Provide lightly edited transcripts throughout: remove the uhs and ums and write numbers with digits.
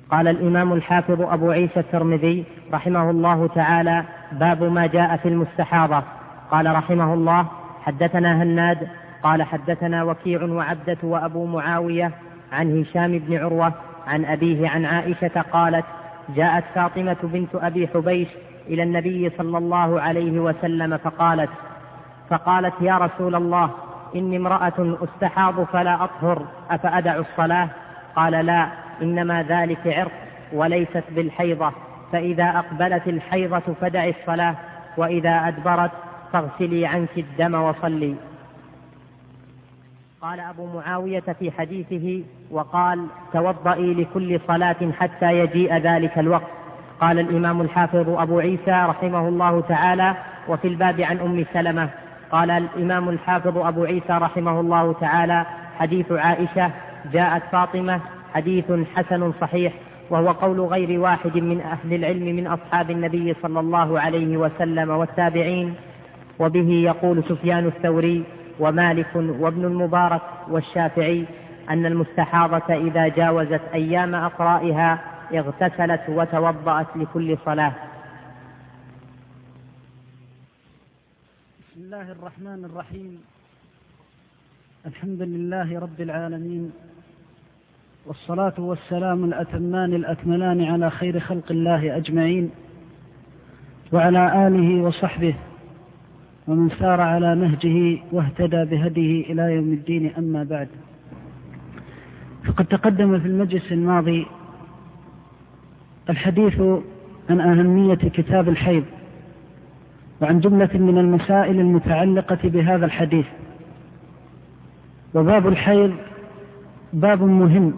قال الإمام الحافظ أبو عيسى الترمذي رحمه الله تعالى: باب ما جاء في المستحاضة. قال رحمه الله: حدثنا هناد قال حدثنا وكيع وعبدة وأبو معاوية عن هشام بن عروة عن أبيه عن عائشة قالت: جاءت فاطمة بنت أبي حبيش إلى النبي صلى الله عليه وسلم فقالت: يا رسول الله، إني امرأة أستحاض فلا أطهر، أفأدع الصلاة؟ قال: لا، إنما ذلك عرق وليست بالحيضة، فإذا أقبلت الحيضة فدعي الصلاة، وإذا أدبرت فاغسلي عنك الدم وصلي. قال أبو معاوية في حديثه: وقال: توضئي لكل صلاة حتى يجيء ذلك الوقت. قال الإمام الحافظ أبو عيسى رحمه الله تعالى: وفي الباب عن أم سلمة. قال الإمام الحافظ أبو عيسى رحمه الله تعالى: حديث عائشة جاءت فاطمة حديث حسن صحيح، وهو قول غير واحد من أهل العلم من أصحاب النبي صلى الله عليه وسلم والتابعين، وبه يقول سفيان الثوري ومالك وابن المبارك والشافعي أن المستحاضة إذا جاوزت أيام أقرائها اغتسلت وتوضأت لكل صلاة. بسم الله الرحمن الرحيم. الحمد لله رب العالمين، والصلاة والسلام الأتمان الأكملان على خير خلق الله أجمعين، وعلى آله وصحبه ومن سار على نهجه واهتدى بهديه إلى يوم الدين. أما بعد، فقد تقدم في المجلس الماضي الحديث عن أهمية كتاب الحيض وعن جملة من المسائل المتعلقة بهذا الحديث. وباب الحيض باب مهم،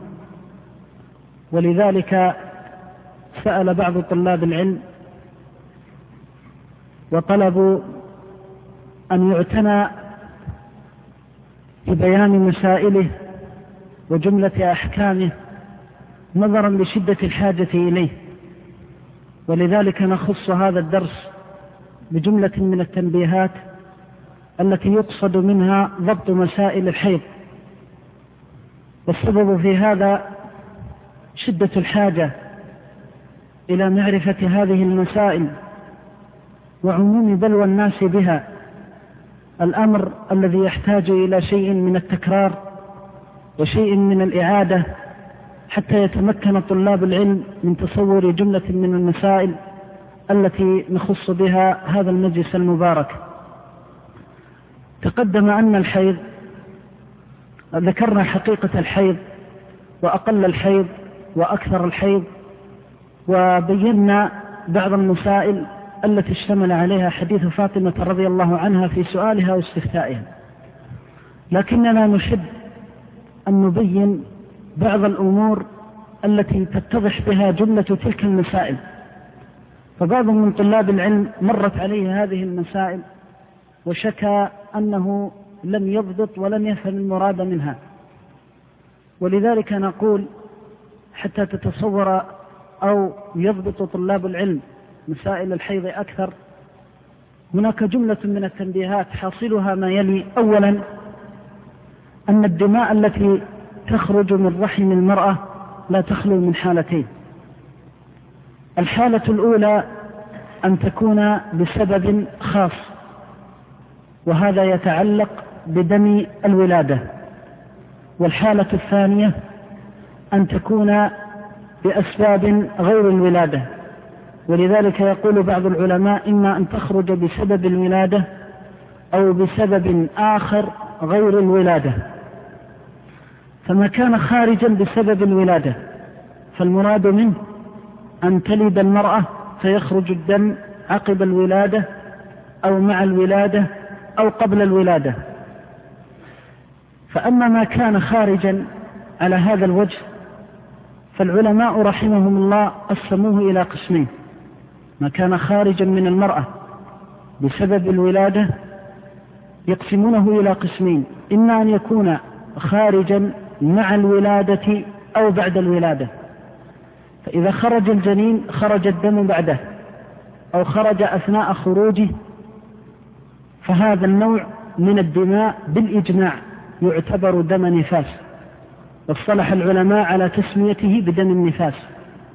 ولذلك سأل بعض طلاب العلم وطلبوا أن يعتنى ببيان مسائله وجملة أحكامه نظرا لشدة الحاجة إليه، ولذلك نخص هذا الدرس بجملة من التنبيهات التي يقصد منها ضبط مسائل الحيض. والسبب في هذا شدة الحاجة إلى معرفة هذه المسائل وعموم بلوى الناس بها، الأمر الذي يحتاج إلى شيء من التكرار وشيء من الإعادة حتى يتمكن طلاب العلم من تصور جملة من المسائل التي نخص بها هذا المجلس المبارك. تقدم أن الحيض، ذكرنا حقيقة الحيض وأقل الحيض وأكثر الحيض، وبينا بعض المسائل التي اشتمل عليها حديث فاطمة رضي الله عنها في سؤالها واستفتائها، لكننا نحب أن نبين بعض الأمور التي تتضح بها جملة تلك المسائل. فبعض من طلاب العلم مرت عليه هذه المسائل وشكى أنه لم يضبط ولم يفهم المراد منها، ولذلك نقول حتى تتصور أو يضبط طلاب العلم مسائل الحيض أكثر، هناك جملة من التنبيهات حاصلها ما يلي. أولا، أن الدماء التي تخرج من رحم المرأة لا تخلو من حالتين. الحالة الأولى أن تكون بسبب خاص، وهذا يتعلق بدم الولادة. والحالة الثانية أن تكون بأسباب غير الولادة، ولذلك يقول بعض العلماء إما أن تخرج بسبب الولادة أو بسبب آخر غير الولادة. فما كان خارجا بسبب الولادة فالمراد منه أن تلد المرأة فيخرج الدم عقب الولادة أو مع الولادة أو قبل الولادة. فأما ما كان خارجا على هذا الوجه فالعلماء رحمهم الله قسموه إلى قسمين. ما كان خارجا من المرأة بسبب الولادة يقسمونه إلى قسمين: إما أن يكون خارجا مع الولادة أو بعد الولادة، فإذا خرج الجنين خرج الدم بعده أو خرج أثناء خروجه، فهذا النوع من الدماء بالإجماع يعتبر دم نفاس، واصطلح العلماء على تسميته بدم النفاس.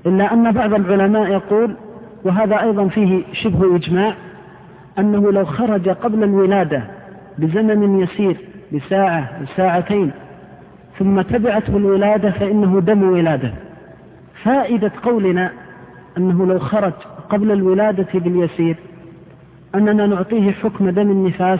إلا أن بعض العلماء يقول، وهذا أيضا فيه شبه إجماع، أنه لو خرج قبل الولادة بزمن يسير بساعة بساعتين ثم تبعته الولادة فإنه دم ولادة. فائدة قولنا أنه لو خرج قبل الولادة باليسير أننا نعطيه حكم دم النفاس،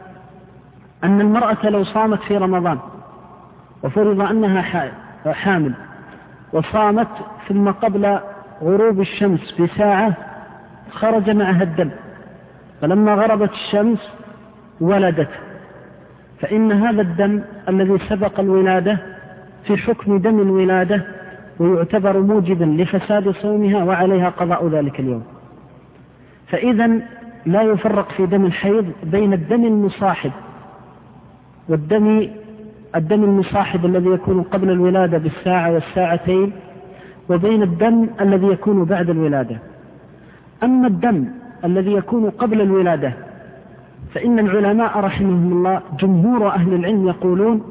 أن المرأة لو صامت في رمضان وفرض أنها حامل وصامت ثم قبل غروب الشمس بساعة خرج معها الدم، فلما غربت الشمس ولدت، فإن هذا الدم الذي سبق الولادة في حكم دم الولادة ويعتبر موجبا لفساد صومها وعليها قضاء ذلك اليوم. فإذا لا يفرق في دم الحيض بين الدم المصاحب والدم المصاحب الذي يكون قبل الولادة بالساعة والساعتين وبين الدم الذي يكون بعد الولادة. أما الدم الذي يكون قبل الولادة فإن العلماء رحمهم الله جمهور أهل العلم يقولون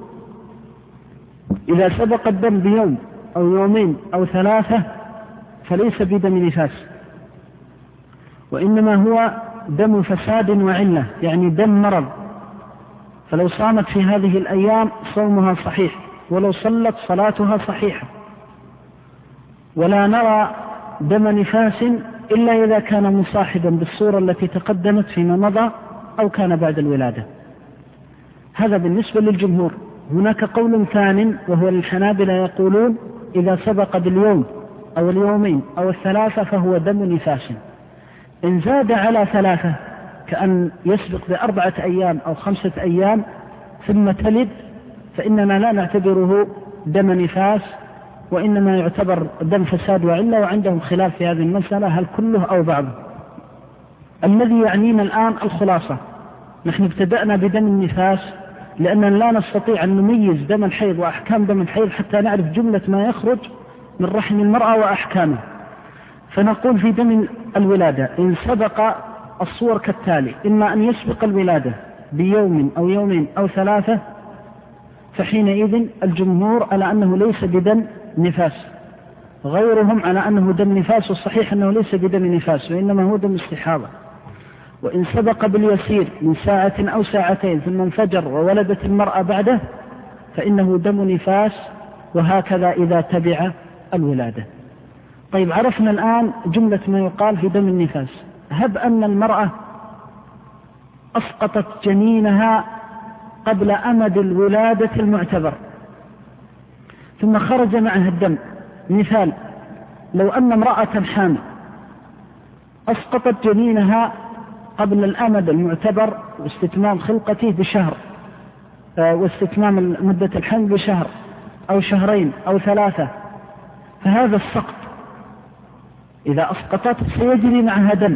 إذا سبق الدم بيوم أو يومين أو ثلاثة فليس بدم نفاس، وإنما هو دم فساد وعلة، يعني دم مرض، فلو صامت في هذه الأيام صومها صحيح ولو صلت صلاتها صحيحة. ولا نرى دم نفاس إلا إذا كان مصاحبا بالصورة التي تقدمت فيما مضى أو كان بعد الولادة. هذا بالنسبة للجمهور. هناك قول ثاني وهو الحنابلة يقولون إذا سبق باليوم أو اليومين أو الثلاثة فهو دم نفاس. إن زاد على ثلاثة كأن يسبق ب4 أيام أو 5 أيام ثم تلد فإننا لا نعتبره دم نفاس، وإنما يعتبر دم فساد وعلة، وعندهم خلاف في هذه المسألة هل كله أو بعضه. الذي يعنينا الآن الخلاصة، نحن ابتدأنا بدم النفاس لأننا لا نستطيع أن نميز دم الحيض وأحكام دم الحيض حتى نعرف جملة ما يخرج من رحم المرأة وأحكامه. فنقول في دم الولادة إن سبق الصور كالتالي: إما أن يسبق الولادة بيوم أو يومين أو ثلاثة فحينئذ الجمهور على أنه ليس بدم نفاس، غيرهم على أنه دم نفاس، والصحيح أنه ليس بدم نفاس وإنما هو دم استحاضة. وإن سبق باليسير من ساعة أو ساعتين ثم انفجر وولدت المرأة بعده فإنه دم نفاس، وهكذا إذا تبع الولادة. طيب، عرفنا الآن جملة ما يقال في دم النفاس. هب أن المرأة أسقطت جنينها قبل أمد الولادة المعتبر ثم خرج معها الدم. مثال: لو أن امرأة حامل أسقطت جنينها قبل الأمد المعتبر واستتمام خلقته بشهر، واستتمام مدة الحمل بشهر أو شهرين أو 3، فهذا السقط إذا أسقطت سيجري معها دم.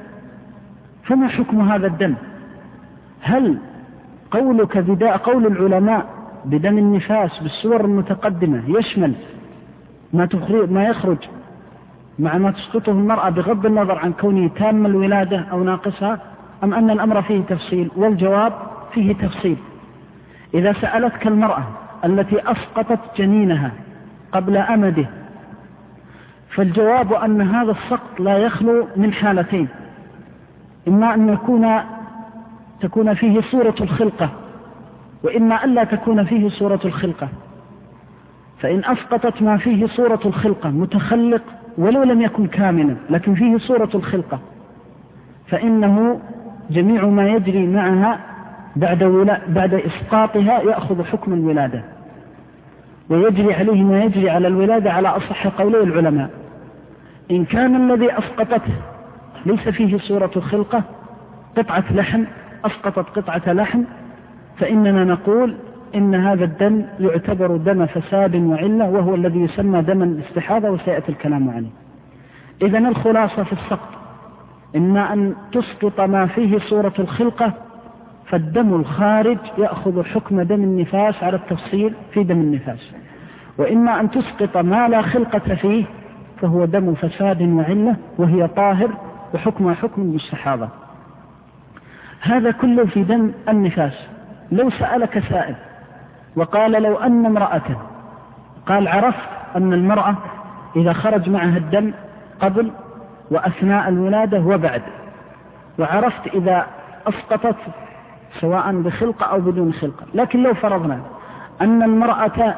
فما حكم هذا الدم؟ هل قولك قول العلماء بدم النفاس بالصور المتقدمة يشمل ما يخرج مع ما تسقطه المرأة بغض النظر عن كونه تام الولادة أو ناقصها، أم أن الأمر فيه تفصيل؟ والجواب فيه تفصيل. إذا سألتك المرأة التي أسقطت جنينها قبل أمده فالجواب أن هذا السقط لا يخلو من حالتين: إما أن تكون فيه صورة الخلقة، وإما ألا تكون فيه صورة الخلقة. فإن أسقطت ما فيه صورة الخلقة متخلق ولو لم يكن كاملا لكن فيه صورة الخلقة فإنه جميع ما يجري معها بعد إسقاطها يأخذ حكم الولادة، ويجري عليه ما يجري على الولادة على أصح قولي العلماء. إن كان الذي أسقطته ليس فيه صورة الخلقة، قطعة لحم، أسقطت قطعة لحم، فإننا نقول إن هذا الدم يعتبر دم فساد وعلة، وهو الذي يسمى دم الاستحاضة، وسيأتي الكلام عنه. إذن الخلاصة في السقط إما أن تسقط ما فيه صورة الخلقة فالدم الخارج يأخذ حكم دم النفاس على التفصيل في دم النفاس، وإما أن تسقط ما لا خلقة فيه فهو دم فساد وعلة وهي طاهر وحكمها حكم المستحاضة. هذا كله في دم النفاس. لو سألك سائل وقال: لو أن امرأة، قال عرفت أن المرأة إذا خرج معها الدم قبل وأثناء الولادة وبعد، وعرفت إذا أسقطت سواء بخلقة أو بدون خلقة. لكن لو فرضنا أن المرأة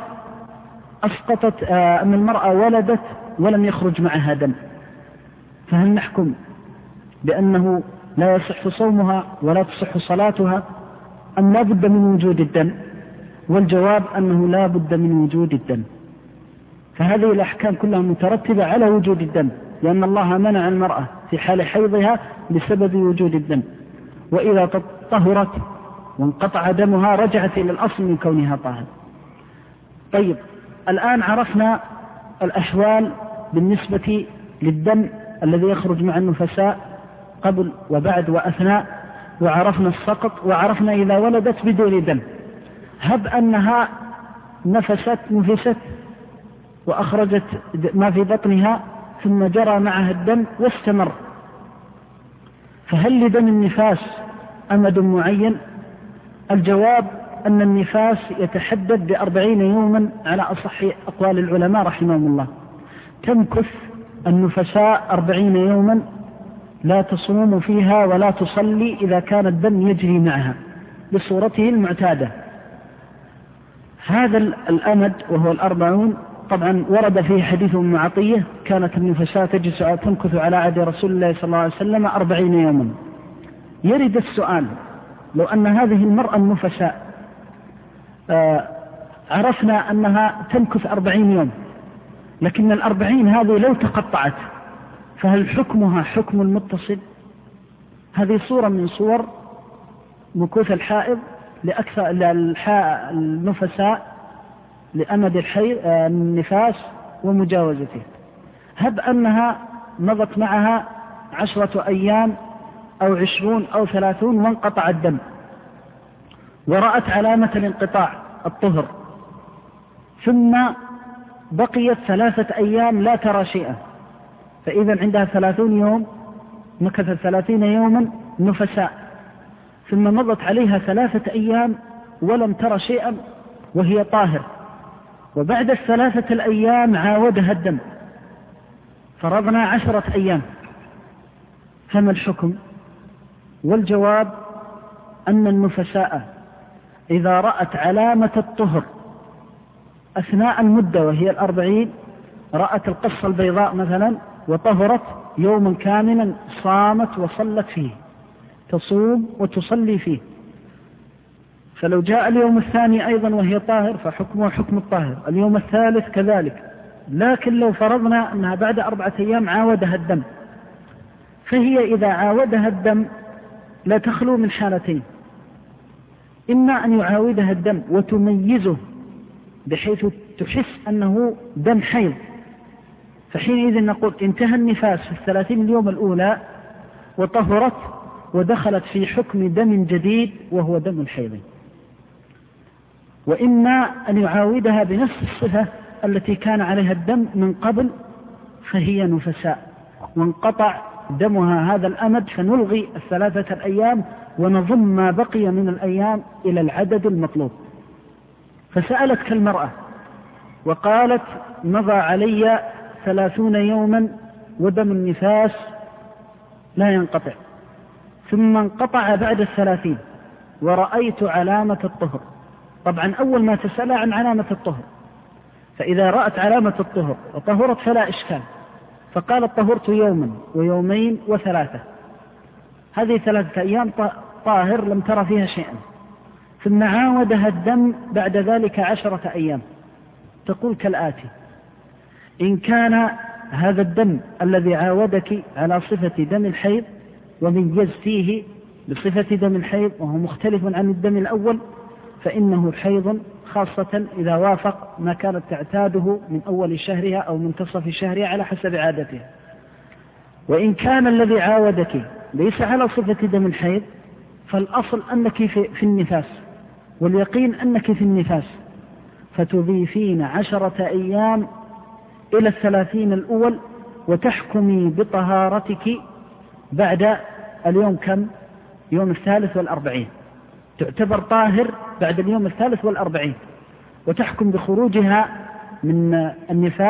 أن المرأة ولدت ولم يخرج معها دم، فهل نحكم بأنه لا يصح صومها ولا تصح صلاتها أم لا بد من وجود الدم؟ والجواب أنه لا بد من وجود الدم. فهذه الأحكام كلها مترتبة على وجود الدم، لأن الله منع المرأة في حال حيضها بسبب وجود الدم، وإذا طهرت وانقطع دمها رجعت إلى الأصل من كونها طاهر. طيب، الآن عرفنا الأحوال بالنسبة للدم الذي يخرج مع النفساء قبل وبعد وأثناء، وعرفنا السقط، وعرفنا إذا ولدت بدون دم. هب أنها نفست وأخرجت ما في بطنها ثم جرى معها الدم واستمر، فهل لدم النفاس أمد معين؟ الجواب أن النفاس يتحدد ب40 يوما على أصح أقوال العلماء رحمهم الله. تمكث النفساء 40 يوما لا تصوم فيها ولا تصلي إذا كان الدم يجري معها بصورته المعتادة. هذا الأمد وهو 40 طبعا ورد فيه حديث أم عطية كانت النفساء تمكث على عهد رسول الله صلى الله عليه وسلم 40 يوما. يرد السؤال: لو أن هذه المرأة النفساء عرفنا أنها تمكث 40 يوم، لكن 40 هذه لو تقطعت فهل حكمها حكم المتصل؟ هذه صورة من صور مكوث الحائض لأكثر النفساء لأمد النفاس ومجاوزته. هب أنها مضت معها 10 أيام أو 20 أو 30 وانقطع الدم ورأت علامة الانقطاع الطهر، ثم بقيت 3 أيام لا ترى شيئا، فإذا عندها 30 يوم، مكثت 30 يوما نفساء، ثم مضت عليها 3 أيام ولم ترى شيئا وهي طاهر، وبعد 3 الأيام عاودها الدم، فرضنا 10 أيام، فما الحكم؟ والجواب أن النفساء إذا رأت علامة الطهر أثناء المدة وهي 40، رأت القصة البيضاء مثلا وطهرت يوما كاملا، صامت وصلت فيه، تصوم وتصلي فيه. فلو جاء اليوم الثاني أيضا وهي طاهر فحكمه حكم الطاهر، اليوم الثالث كذلك. لكن لو فرضنا أنها بعد 4 أيام عاودها الدم، فهي إذا عاودها الدم لا تخلو من حالتين: إما أن يعاودها الدم وتميزه بحيث تحس أنه دم حيض، فحينئذ نقول انتهى النفاس في 30 اليوم الأولى وطهرت ودخلت في حكم دم جديد وهو دم الحيض. وإما أن يعاودها بنفس الصفة التي كان عليها الدم من قبل، فهي نفساء وانقطع دمها هذا الأمد، فنلغي 3 أيام ونضم ما بقي من الأيام إلى العدد المطلوب. فسألتك المرأة وقالت: مضى علي 30 يوما ودم النفاس لا ينقطع، ثم انقطع بعد 30 ورأيت علامة الطهر. طبعا أول ما تسأل عن علامة الطهر، فإذا رأت علامة الطهر وطهرت فلا إشكال، فقالت: طهرت يوما ويومين و3، هذه 3 أيام طاهر لم ترى فيها شيئا، ثم عاودها الدم بعد ذلك 10 أيام. تقول كالآتي: إن كان هذا الدم الذي عاودك على صفة دم الحيض وميزتيه بصفة دم الحيض وهو مختلف عن الدم الأول، فإنه حيض، خاصة إذا وافق ما كانت تعتاده من أول شهرها أو منتصف شهرها على حسب عادتها. وإن كان الذي عاودك ليس على صفة دم الحيض، فالأصل أنك في النفاس، واليقين أنك في النفاس، فتضيفين 10 أيام إلى 30 الأول وتحكمي بطهارتك بعد اليوم كم؟ يوم 43، تعتبر طاهر بعد اليوم 43، وتحكم بخروجها من النفاس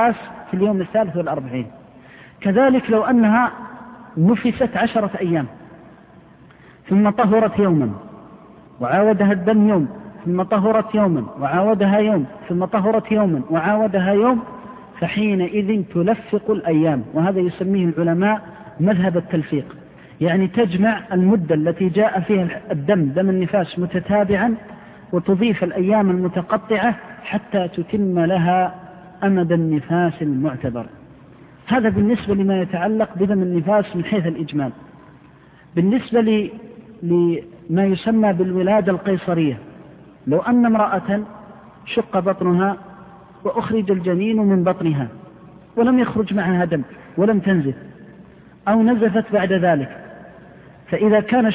في اليوم 43. كذلك لو أنها نفست 10 أيام ثم طهرت يوما وعاودها الدم يوم، ثم طهرت يوما وعاودها يوم، ثم طهرت يوما وعاودها يوم، فحينئذ تلفق الأيام. وهذا يسميه العلماء مذهب التلفيق، يعني تجمع المدة التي جاء فيها الدم دم النفاس متتابعا وتضيف الأيام المتقطعة حتى تتم لها أمد النفاس المعتبر. هذا بالنسبة لما يتعلق بدم النفاس من حيث الإجمال. بالنسبة لما يسمى بالولادة القيصرية، لو أن امرأة شق بطنها وأخرج الجنين من بطنها ولم يخرج معها دم ولم تنزف أو نزفت بعد ذلك، فإذا كان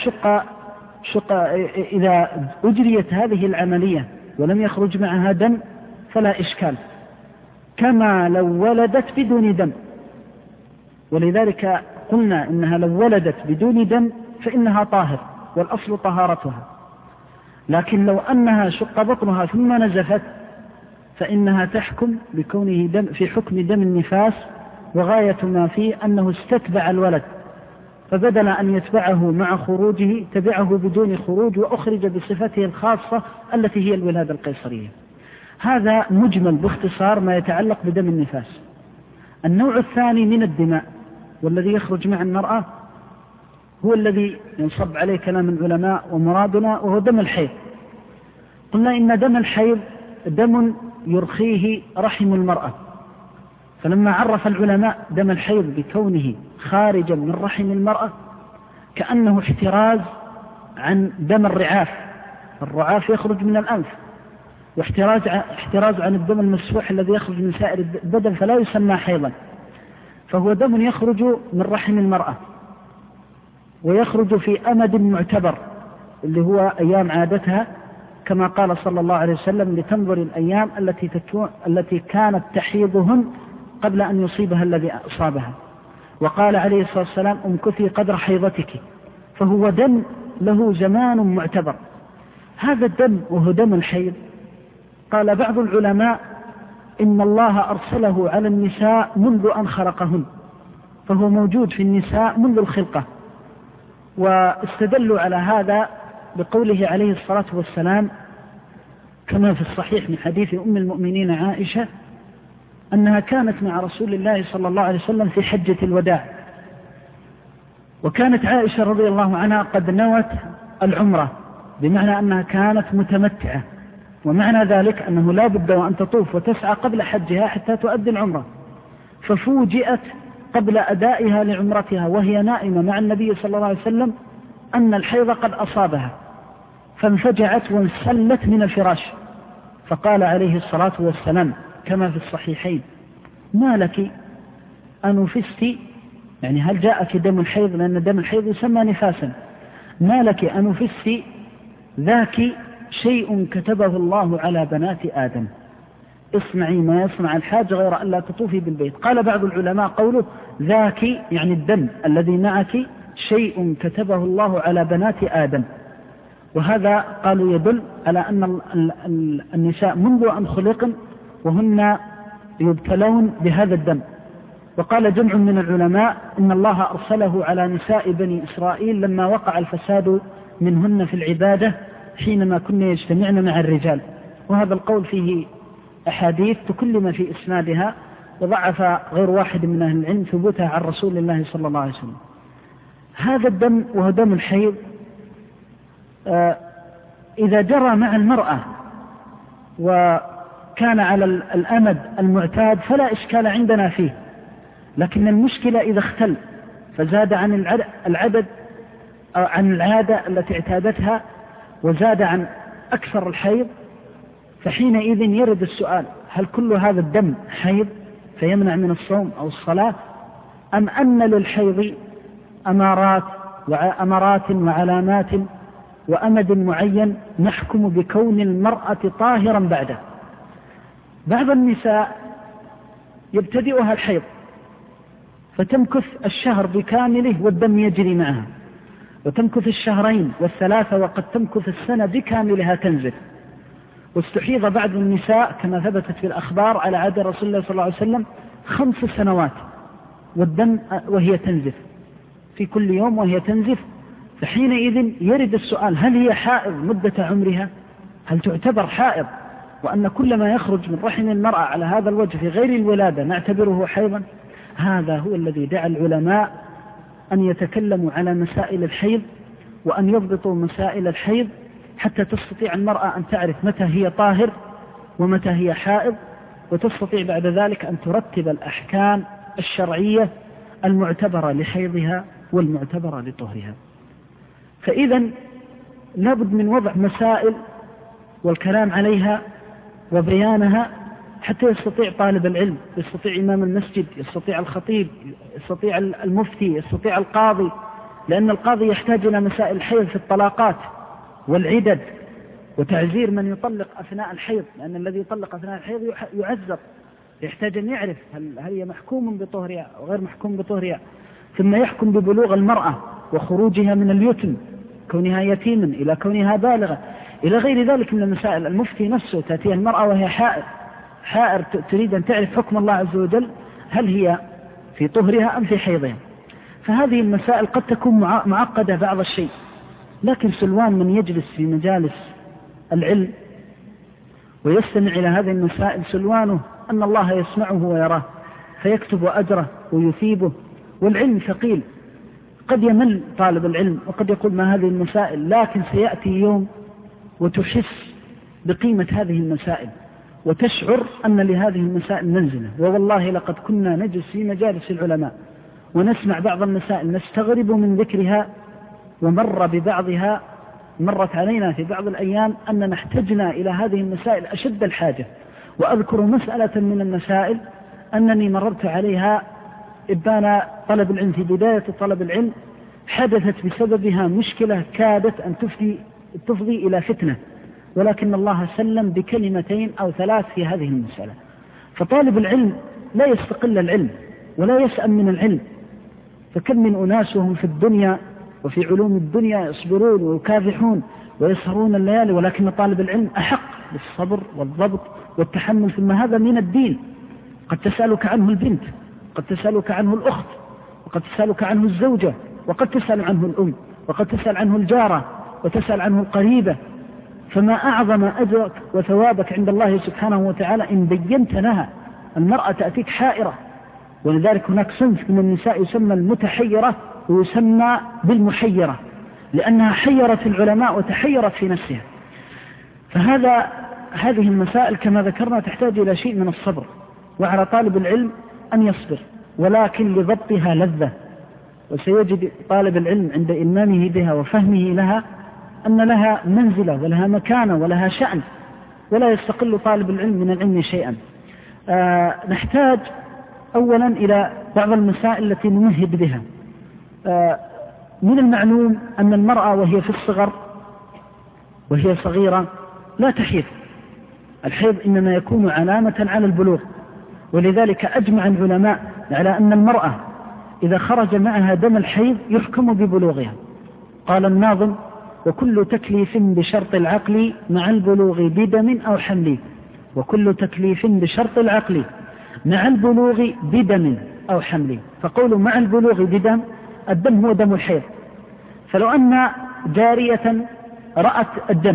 إذا أجريت هذه العملية ولم يخرج معها دم فلا إشكال، كما لو ولدت بدون دم. ولذلك قلنا إنها لو ولدت بدون دم فإنها طاهر والأصل طهارتها، لكن لو أنها شق بطنها ثم نزفت فإنها تحكم بكونه دم في حكم دم النفاس، وغاية ما فيه أنه استتبع الولد، فبدل أن يتبعه مع خروجه تبعه بدون خروج وأخرج بصفته الخاصة التي هي الولادة القيصرية. هذا مجمل باختصار ما يتعلق بدم النفاس. النوع الثاني من الدماء والذي يخرج مع المرأة هو الذي ينصب عليه كلام العلماء ومرادنا، وهو دم الحيض. قلنا إن دم الحيض دم يرخيه رحم المرأة، فلما عرف العلماء دم الحيض بكونه خارجا من رحم المرأة كأنه احتراز عن دم الرعاف. الرعاف يخرج من الأنف، واحتراز عن الدم المسفوح الذي يخرج من سائر البدن فلا يسمى حيضا، فهو دم يخرج من رحم المرأة ويخرج في أمد معتبر اللي هو أيام عادتها، كما قال صلى الله عليه وسلم: لتنظر الأيام التي كانت تحيضهن قبل أن يصيبها الذي أصابها. وقال عليه الصلاة والسلام: امكثي قدر حيضتك. فهو دم له زمان معتبر. هذا الدم وهو دم الحيض قال بعض العلماء إن الله أرسله على النساء منذ أن خلقهن، فهو موجود في النساء منذ الخلقة. واستدلوا على هذا بقوله عليه الصلاة والسلام كما في الصحيح من حديث أم المؤمنين عائشة أنها كانت مع رسول الله صلى الله عليه وسلم في حجة الوداع، وكانت عائشة رضي الله عنها قد نوت العمرة، بمعنى أنها كانت متمتعة، ومعنى ذلك أنه لا بد وأن تطوف وتسعى قبل حجها حتى تؤدي العمرة. ففوجئت قبل أدائها لعمرتها وهي نائمة مع النبي صلى الله عليه وسلم أن الحيض قد أصابها، فانفجعت وانسلت من الفراش، فقال عليه الصلاة والسلام كما في الصحيحين: ما لك أنفستي؟ يعني هل جاءك دم الحيض؟ لأن دم الحيض يسمى نفاسا. ما لك أنفستي؟ ذاك شيء كتبه الله على بنات آدم، اصنعي ما يصنع الحاج غير أن لا تطوفي بالبيت. قال بعض العلماء قوله ذاك يعني الدم الذي معك شيء كتبه الله على بنات آدم، وهذا قالوا يدل على أن النساء منذ أن خلقن وهن يبتلون بهذا الدم. وقال جمع من العلماء إن الله أرسله على نساء بني إسرائيل لما وقع الفساد منهن في العبادة حينما كن يجتمعن مع الرجال، وهذا القول فيه أحاديث تكلم في إسنادها وضعف غير واحد من أهل العلم ثبوتها عن رسول الله صلى الله عليه وسلم. هذا الدم وهو دم الحيض إذا جرى مع المرأة وكان على الأمد المعتاد فلا إشكال عندنا فيه، لكن المشكلة إذا اختل فزاد عن العدد أو عن العادة التي اعتادتها وزاد عن أكثر الحيض، فحينئذ يرد السؤال: هل كل هذا الدم حيض فيمنع من الصوم أو الصلاة، أم أن للحيض أمارات وعلامات وأمد معين نحكم بكون المرأة طاهرا بعده؟ بعض النساء يبتدئها الحيض فتمكث الشهر بكامله والدم يجري معها، وتمكث الشهرين والثلاثة وقد تمكث السنة بكاملها تنزل. واستحيض بعض النساء كما ثبتت في الأخبار على عهد رسول الله صلى الله عليه وسلم 5 سنوات والدم وهي تنزف في كل يوم وهي تنزف، فحينئذ يرد السؤال: هل هي حائض مدة عمرها؟ هل تعتبر حائض؟ وأن كل ما يخرج من رحم المرأة على هذا الوجه في غير الولادة نعتبره حيضا؟ هذا هو الذي دعا العلماء أن يتكلموا على مسائل الحيض وأن يضبطوا مسائل الحيض حتى تستطيع المرأة أن تعرف متى هي طاهر ومتى هي حائض، وتستطيع بعد ذلك أن ترتب الأحكام الشرعية المعتبرة لحيضها والمعتبرة لطهرها. فإذا لابد من وضع مسائل والكلام عليها وبيانها حتى يستطيع طالب العلم، يستطيع إمام المسجد، يستطيع الخطيب، يستطيع المفتي، يستطيع القاضي، لأن القاضي يحتاج إلى مسائل الحيض في الطلاقات والعدد وتعزير من يطلق أثناء الحيض، لأن الذي يطلق أثناء الحيض يعذر، يحتاج أن يعرف هل هي محكوم بطهرها أو غير محكوم بطهرها، ثم يحكم ببلوغ المرأة وخروجها من اليتم، كونها يتيما إلى كونها بالغة، إلى غير ذلك من المسائل. المفتي نفسه تأتيه المرأة وهي حائر تريد أن تعرف حكم الله عز وجل، هل هي في طهرها أم في حيضها. فهذه المسائل قد تكون معقدة بعض الشيء، لكن سلوان من يجلس في مجالس العلم ويستمع إلى هذه المسائل سلوانه أن الله يسمعه ويراه فيكتب أجره ويثيبه. والعلم ثقيل، قد يمل طالب العلم وقد يقول ما هذه المسائل، لكن سيأتي يوم وتحس بقيمة هذه المسائل وتشعر أن لهذه المسائل منزلة. ووالله لقد كنا نجلس في مجالس العلماء ونسمع بعض المسائل نستغرب من ذكرها، ومر ببعضها مرت علينا في بعض الأيام أننا احتجنا إلى هذه المسائل أشد الحاجة. وأذكر مسألة من المسائل أنني مررت عليها إبان طلب العلم في بداية طلب العلم، حدثت بسببها مشكلة كادت أن تفضي إلى فتنة، ولكن الله سلم بكلمتين أو 3 في هذه المسألة. فطالب العلم لا يستقل العلم ولا يسأم من العلم، فكم من أناس وهم في الدنيا وفي علوم الدنيا يصبرون ويكافحون ويسهرون الليالي، ولكن طالب العلم أحق بالصبر والضبط والتحمل. ثم هذا من الدين، قد تسألك عنه البنت، قد تسألك عنه الأخت، وقد تسألك عنه الزوجة، وقد تسأل عنه الأم، وقد تسأل عنه الجارة، وتسأل عنه القريبة. فما أعظم أجرك وثوابك عند الله سبحانه وتعالى إن بينت لها. المرأة تأتيك حائرة، ولذلك هناك صنف من النساء يسمى المتحيرة ويسمى بالمحيرة، لأنها حيرت العلماء وتحيرت في نفسها. هذه المسائل كما ذكرنا تحتاج إلى شيء من الصبر، وعلى طالب العلم أن يصبر، ولكن لضبطها لذة. وسيجد طالب العلم عند إلمامه بها وفهمه لها أن لها منزلة ولها مكانة ولها شأن، ولا يستقل طالب العلم من العلم شيئا. نحتاج أولا إلى بعض المسائل التي نمهد بها. من المعلوم أن المرأة وهي في الصغر وهي صغيرة لا تحيض، الحيض إنما يكون علامة على البلوغ، ولذلك أجمع العلماء على أن المرأة إذا خرج معها دم الحيض يحكم ببلوغها. قال الناظم: وكل تكليف بشرط العقل مع البلوغ بدم أو حمل، وكل تكليف بشرط العقل مع البلوغ بدم أو حمل. فقول مع البلوغ بدم، الدم هو دم الحيض. فلو أن جارية رأت الدم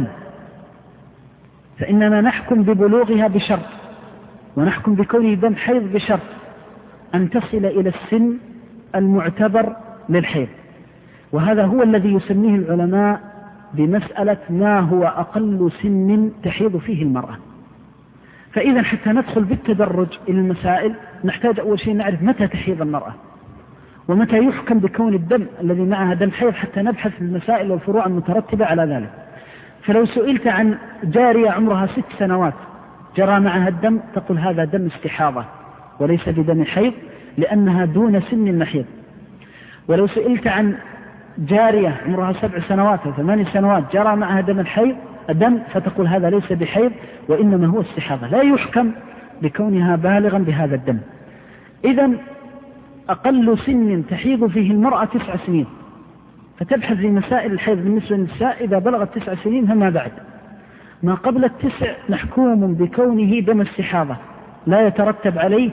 فإننا نحكم ببلوغها بشرط، ونحكم بكونه دم حيض بشرط أن تصل إلى السن المعتبر للحيض. وهذا هو الذي يسميه العلماء بمسألة ما هو أقل سن تحيض فيه المرأة. فإذا حتى ندخل بالتدرج إلى المسائل نحتاج أول شيء نعرف متى تحيض المرأة ومتى يحكم بكون الدم الذي معها دم حيض، حتى نبحث في المسائل والفروع المترتبة على ذلك. فلو سئلت عن جارية عمرها 6 سنوات جرى معها الدم، تقول هذا دم استحاضة وليس بدم حيض، لأنها دون سن المحيض. ولو سئلت عن جارية عمرها 7 سنوات أو 8 سنوات جرى معها دم فتقول هذا ليس بحيض وإنما هو استحاضة، لا يحكم بكونها بالغا بهذا الدم. إذن أقل سن تحيض فيه المرأة 9 سنين، فتبحث في مسائل الحيض بالنسبة للنساء إذا بلغت 9 سنين فما بعد. ما قبل 9 محكوم بكونه دم استحاضة، لا يترتب عليه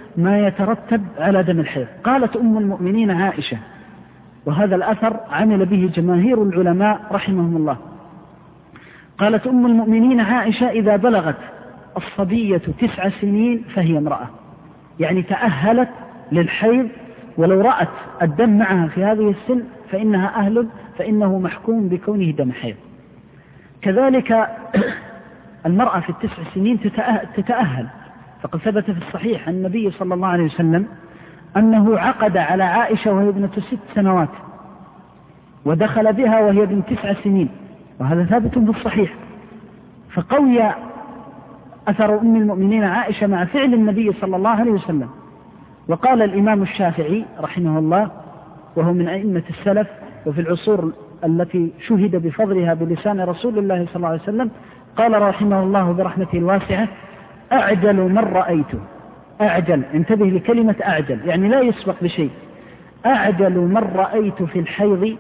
ما يترتب على دم الحيض. قالت أم المؤمنين عائشة، وهذا الأثر عمل به جماهير العلماء رحمهم الله، قالت أم المؤمنين عائشة: إذا بلغت الصبية 9 سنين فهي امرأة، يعني تأهلت للحيض، ولو رأت الدم معها في هذه السن فإنه محكوم بكونه دم حيض. كذلك المرأة في 9 سنين تتأهل، فقد ثبت في الصحيح عن النبي صلى الله عليه وسلم أنه عقد على عائشة وهي ابنة 6 سنوات، ودخل بها وهي ابن 9 سنين، وهذا ثابت في الصحيح. فقوي أثر أم المؤمنين عائشة مع فعل النبي صلى الله عليه وسلم. وقال الإمام الشافعي رحمه الله، وهو من أئمة السلف وفي العصور التي شهد بفضلها بلسان رسول الله صلى الله عليه وسلم، قال رحمه الله برحمته الواسعة: أعجل من رأيته. أعجل، انتبه لكلمة أعجل، يعني لا يسبق بشيء. أعجل من رأيت في الحيض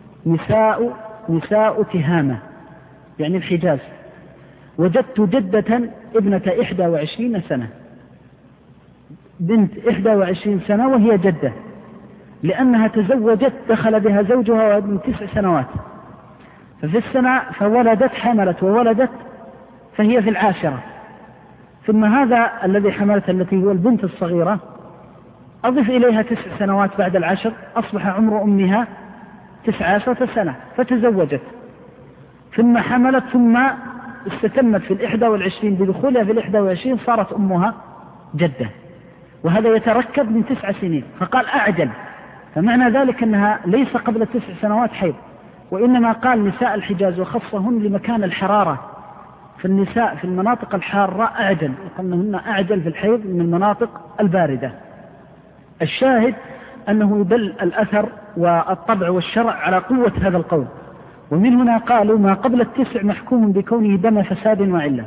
نساء تهامة، يعني الحجاز، وجدت جدة ابنة 21 سنة، بنت 21 سنة وهي جدة، لأنها تزوجت، دخل بها زوجها وابن 9 سنوات، ففي السنة فولدت، حملت وولدت، فهي في 10. ثم هذا الذي حملت التي هو البنت الصغيرة أضف إليها 9 سنوات بعد 10، أصبح عمر أمها 19 سنة، فتزوجت، ثم حملت، ثم استتمت في 21، بدخولها في 21 صارت أمها جدة، وهذا يتركب من 9 سنين. فقال أعجل، فمعنى ذلك أنها ليس قبل 9 سنوات حيض، وإنما قال نساء الحجاز وخصهن لمكان الحرارة، فالنساء في المناطق الحارة أعجل، وقلنهن أعجل في الحيض من المناطق الباردة. الشاهد أنه يدل الأثر والطبع والشرع على قوة هذا القول، ومن هنا قالوا ما قبل 9 محكوم بكونه دم فساد وعلة.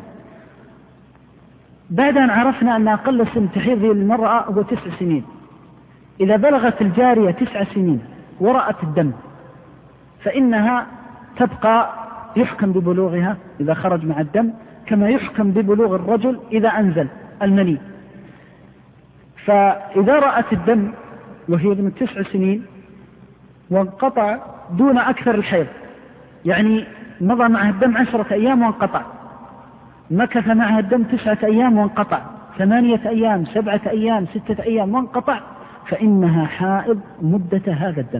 بعد أن عرفنا أن أقل سن تحيض للمرأة هو 9 سنين، إذا بلغت الجارية 9 سنين ورأت الدم فإنها تبقى يحكم ببلوغها إذا خرج مع الدم، كما يحكم ببلوغ الرجل إذا أنزل المني. فإذا رأت الدم وهي من 9 سنين وانقطع دون أكثر الحيض، يعني مضى معها الدم 10 أيام وانقطع، مكث معها الدم 9 أيام وانقطع، 8 أيام، 7 أيام، 6 أيام وانقطع، فإنها حائض مدة هذا الدم،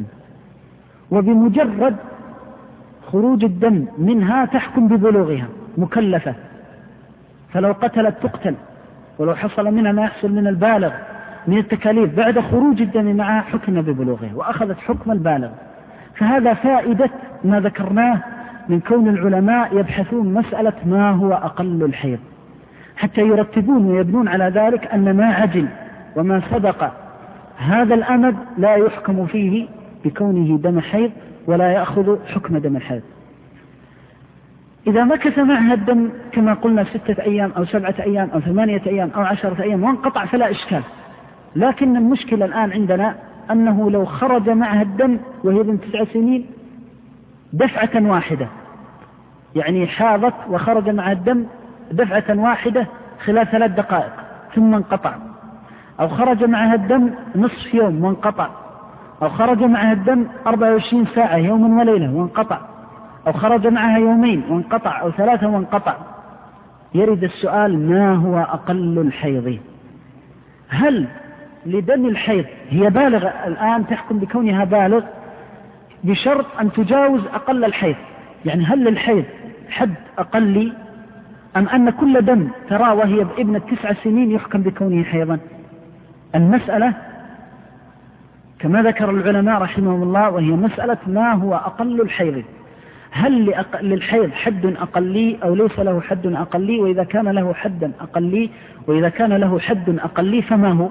وبمجرد خروج الدم منها تحكم ببلوغها، مكلفة، فلو قتلت تقتل، ولو حصل منها ما يحصل من البالغ من التكاليف بعد خروج الدم معها حكم ببلوغه، وأخذت حكم البالغ. فهذا فائدة ما ذكرناه من كون العلماء يبحثون مسألة ما هو أقل الحيض، حتى يرتبون ويبنون على ذلك أن ما عجل وما سبق هذا الأمد لا يحكم فيه بكونه دم حيض، ولا يأخذ حكم دم الحيض. إذا مكث معها الدم كما قلنا 6 أيام أو 7 أيام أو 8 أيام أو 10 أيام وانقطع فلا إشكال، لكن المشكلة الآن عندنا أنه لو خرج معها الدم وهي بنت 9 سنين دفعة واحدة، يعني حاضت وخرج معها الدم دفعة واحدة خلال 3 دقائق ثم انقطع، أو خرج معها الدم نصف يوم وانقطع، أو خرج معها الدم 24 ساعة يوم وليلة وانقطع، أو خرج معها يومين وانقطع، أو 3 وانقطع، يرد السؤال: ما هو أقل الحيض؟ هل لدم الحيض هي بالغة الآن تحكم بكونها بالغ بشرط أن تجاوز أقل الحيض، يعني هل للحيض حد أقل، أم أن كل دم ترى وهي ابنة 9 سنين يحكم بكونه حيضا؟ المسألة كما ذكر العلماء رحمهم الله وهي مسألة ما هو أقل الحيض، هل للحيض حد أقلي أو ليس له حد أقلي؟ وإذا كان له حد أقلي، وإذا كان له حد أقلي فما هو؟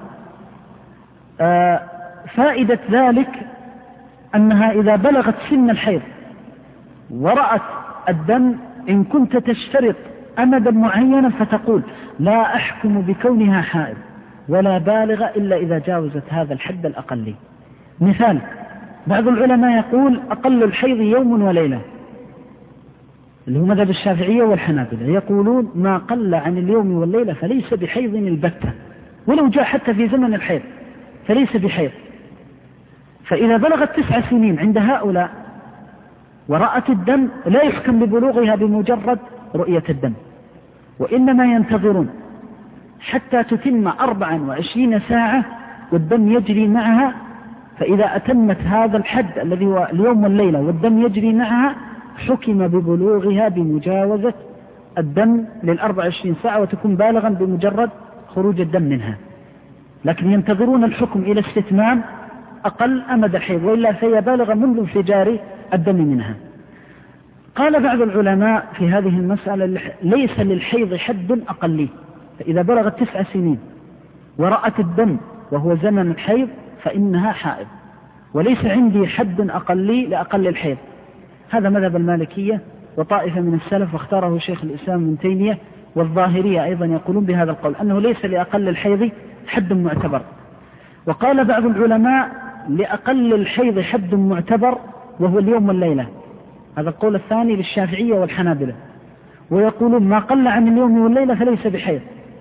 فائدة ذلك أنها إذا بلغت سن الحيض ورأت الدم إن كنت تشترط أمدا معينا فتقول: لا أحكم بكونها حائض ولا بالغة إلا إذا جاوزت هذا الحد الأقلي. مثال: بعض العلماء يقول أقل الحيض يوم وليلة، اللي هو مذهب الشافعية والحنابلة، يقولون ما قل عن اليوم والليلة فليس بحيض البتة، ولو جاء حتى في زمن الحيض فليس بحيض. فإذا بلغت 9 سنين عند هؤلاء ورأت الدم لا يحكم ببلوغها بمجرد رؤية الدم، وإنما ينتظرون حتى تتم 24 ساعة والدم يجري معها. فإذا أتمت هذا الحد الذي هو اليوم والليلة والدم يجري معها حكم ببلوغها بمجاوزة الدم لل24 ساعة وتكون بالغا بمجرد خروج الدم منها. لكن ينتظرون الحكم إلى استتمام أقل أمد الحيض، وإلا فهي بالغة منذ انفجار الدم منها. قال بعض العلماء في هذه المسألة ليس للحيض حد أقلي، فإذا بلغت 9 سنين ورأت الدم وهو زمن الحيض فإنها حائض، وليس عندي حد أقلي لأقل الحيض. هذا مذهب المالكية وطائفة من السلف، واختاره شيخ الإسلام ابن تيمية، والظاهرية أيضا يقولون بهذا القول أنه ليس لأقل الحيض حد معتبر. وقال بعض العلماء لأقل الحيض حد معتبر وهو اليوم والليلة، هذا القول الثاني للشافعية والحنابلة، ويقولون ما قل عن اليوم والليلة فليس بحيض.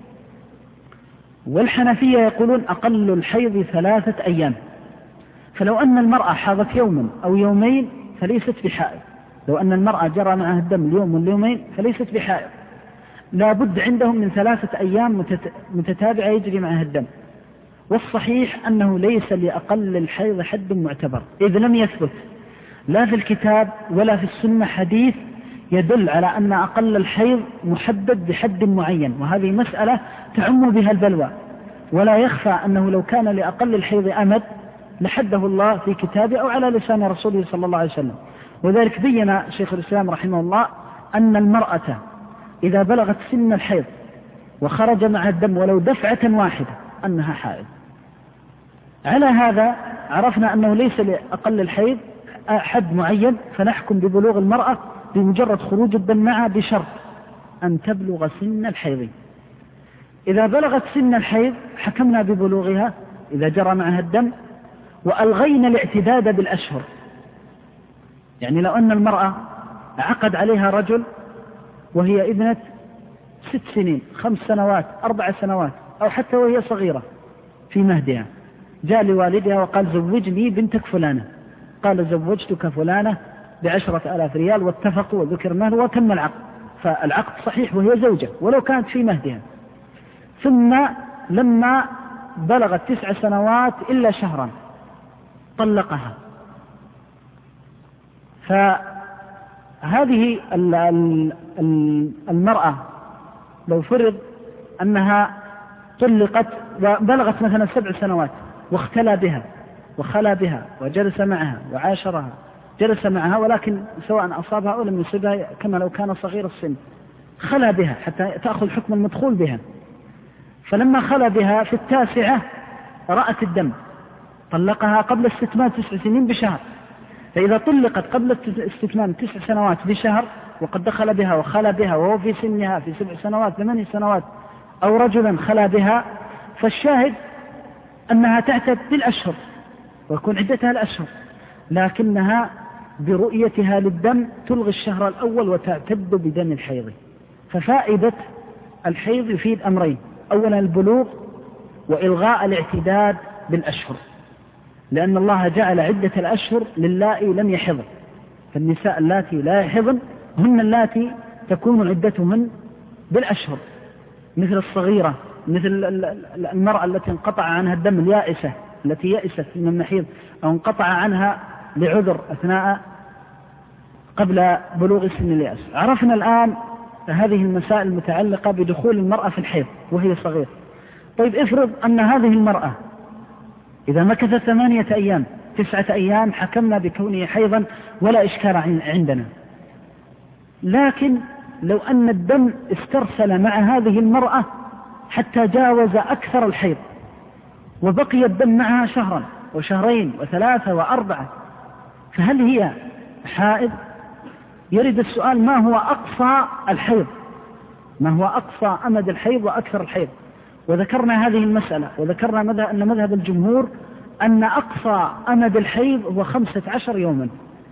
والحنفية يقولون أقل الحيض 3 أيام، فلو أن المرأة حاضت يوما أو يومين فليست بحائض، لو أن المرأة جرى معها الدم اليوم واليومين فليست بحائض، لا بد عندهم من 3 أيام متتابعة يجري معها الدم. والصحيح أنه ليس لأقل الحيض حد معتبر، إذ لم يثبت لا في الكتاب ولا في السنة حديث يدل على أن أقل الحيض محدد بحد معين، وهذه مسألة تعم بها البلوى. ولا يخفى أنه لو كان لأقل الحيض أمد لحده الله في كتابه أو على لسان رسوله صلى الله عليه وسلم. وذلك بين شيخ الإسلام رحمه الله أن المرأة إذا بلغت سن الحيض وخرج معها الدم ولو دفعة واحدة أنها حائض. على هذا عرفنا أنه ليس لأقل الحيض حد معين، فنحكم ببلوغ المرأة بمجرد خروج الدم معها بشرط أن تبلغ سن الحيض. إذا بلغت سن الحيض حكمنا ببلوغها إذا جرى معها الدم، وألغينا الاعتداد بالأشهر. يعني لو أن المرأة عقد عليها رجل وهي ابنة 6 سنين 5 سنوات 4 سنوات أو حتى وهي صغيرة في مهدها، جاء لوالدها وقال زوجني بنتك فلانة، قال زوجتك فلانة ب10,000 ريال، واتفقوا وذكر المهر وتم العقد، فالعقد صحيح وهي زوجة ولو كانت في مهدها. ثم لما بلغت 9 سنوات إلا شهرا طلقها. فهذه المرأة لو فرض أنها طلقت وبلغت مثلا 7 سنوات واختلى بها وخلى بها وجلس معها وعاشرها، جلس معها ولكن سواء أصابها أو لم يصيبها كما لو كان صغير السن، خلى بها حتى تأخذ حكم المدخول بها. فلما خلى بها في 9 رأت الدم طلقها قبل استتمام 9 سنين بشهر. فإذا طلقت قبل استتمام 9 سنوات بشهر وقد دخل بها وخلى بها وهو في سنها في 7 سنوات 8 سنوات أو رجلا خلى بها، فالشاهد أنها تعتد بالأشهر ويكون عدتها الأشهر، لكنها برؤيتها للدم تلغي الشهر الأول وتعتد بدم الحيض. ففائدة الحيض يفيد أمرين: أولا البلوغ، وإلغاء الاعتداد بالأشهر، لأن الله جعل عدة الأشهر للائي لم يحضن، فالنساء اللاتي لا يحضن هن اللاتي تكون عدتهن بالأشهر، مثل الصغيرة، مثل المرأة التي انقطع عنها الدم اليائسة التي يأست من المحيض أو انقطع عنها لعذر أثناء قبل بلوغ سن اليأس. عرفنا الآن هذه المسائل المتعلقة بدخول المرأة في الحيض وهي صغيرة. طيب افرض أن هذه المرأة إذا مكثت 8 أيام 9 أيام حكمنا بكونه حيضا ولا إشكال عندنا، لكن لو أن الدم استرسل مع هذه المرأة حتى جاوز أكثر الحيض وبقي الدم معها شهرا وشهرين و3 و4، فهل هي حائض؟ يرد السؤال: ما هو أقصى الحيض؟ ما هو أقصى أمد الحيض وأكثر الحيض؟ وذكرنا هذه المسألة، وذكرنا أن مذهب الجمهور أن أقصى أمد الحيض هو 15 يوما،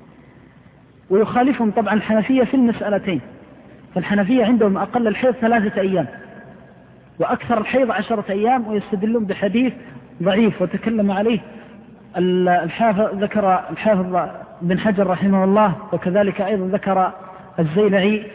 ويخالفهم طبعا الحنفية في المسألتين. فالحنفية عندهم أقل الحيض 3 أيام، وأكثر الحيض 10 أيام، ويستدلون بحديث ضعيف وتكلم عليه ذكر الحافظ بن حجر رحمه الله، وكذلك أيضا ذكر الزيلعي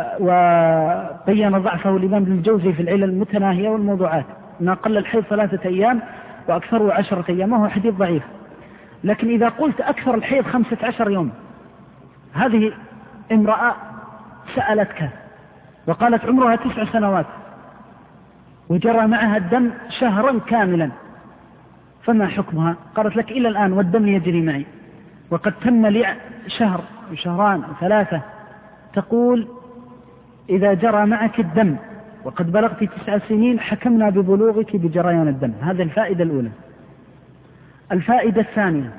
وبين ضعفه الإمام ابن الجوزي في العلل المتناهية والموضوعات، أن أقل الحيض 3 أيام وأكثره 10 أيام، وهو حديث ضعيف. لكن إذا قلت أكثر الحيض 15 يوم، هذه امرأة سألتك وقالت عمرها 9 سنوات وجرى معها الدم شهرا كاملا، فما حكمها؟ قالت لك إلى الآن والدم يجري معي وقد تم لي شهر وشهران و3. تقول إذا جرى معك الدم وقد بلغت 9 سنين حكمنا ببلوغك بجريان الدم. هذه الفائدة الأولى. الفائدة الثانية: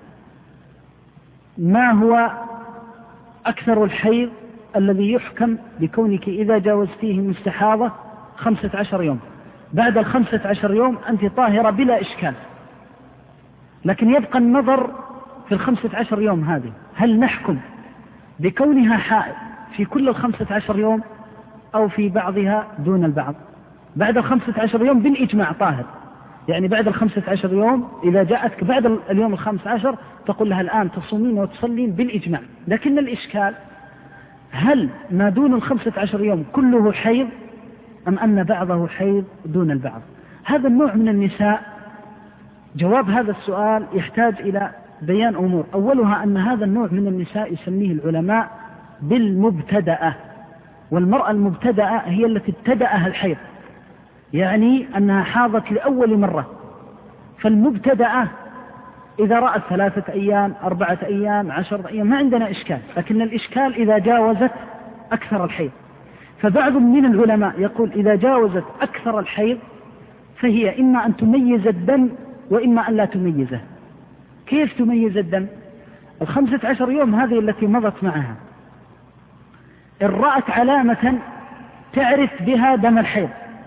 ما هو أكثر الحيض الذي يحكم بكونك إذا جاوزتيه مستحاضة 15 يوم؟ بعد 15 يوم أنت طاهرة بلا إشكال، لكن يبقى النظر في 15 يوم هذه، هل نحكم بكونها حائض في كل 15 يوم أو في بعضها دون البعض؟ بعد 15 يوم بالإجماع طاهر، يعني بعد 15 يوم إذا جاءتك بعد اليوم 15 تقول لها الآن تصومين وتصلين بالإجماع. لكن الإشكال هل ما دون 15 يوم كله حيض أم أن بعضه حيض دون البعض؟ هذا النوع من النساء جواب هذا السؤال يحتاج إلى بيان أمور. أولها أن هذا النوع من النساء يسميه العلماء بالمبتدأة، والمرأة المبتدأة هي التي ابتدأها الحيض، يعني أنها حاضت لأول مرة. فالمبتدأة إذا رأت 3 أيام 4 أيام 10 أيام ما عندنا إشكال، لكن الإشكال إذا جاوزت أكثر الحيض. فبعض من العلماء يقول إذا جاوزت أكثر الحيض فهي إما أن تميز الدم وإما أن لا تميزه. كيف تميز الدم؟ 15 يوم هذه التي مضت معها، إن رأت علامة تعرف بها دم الحيض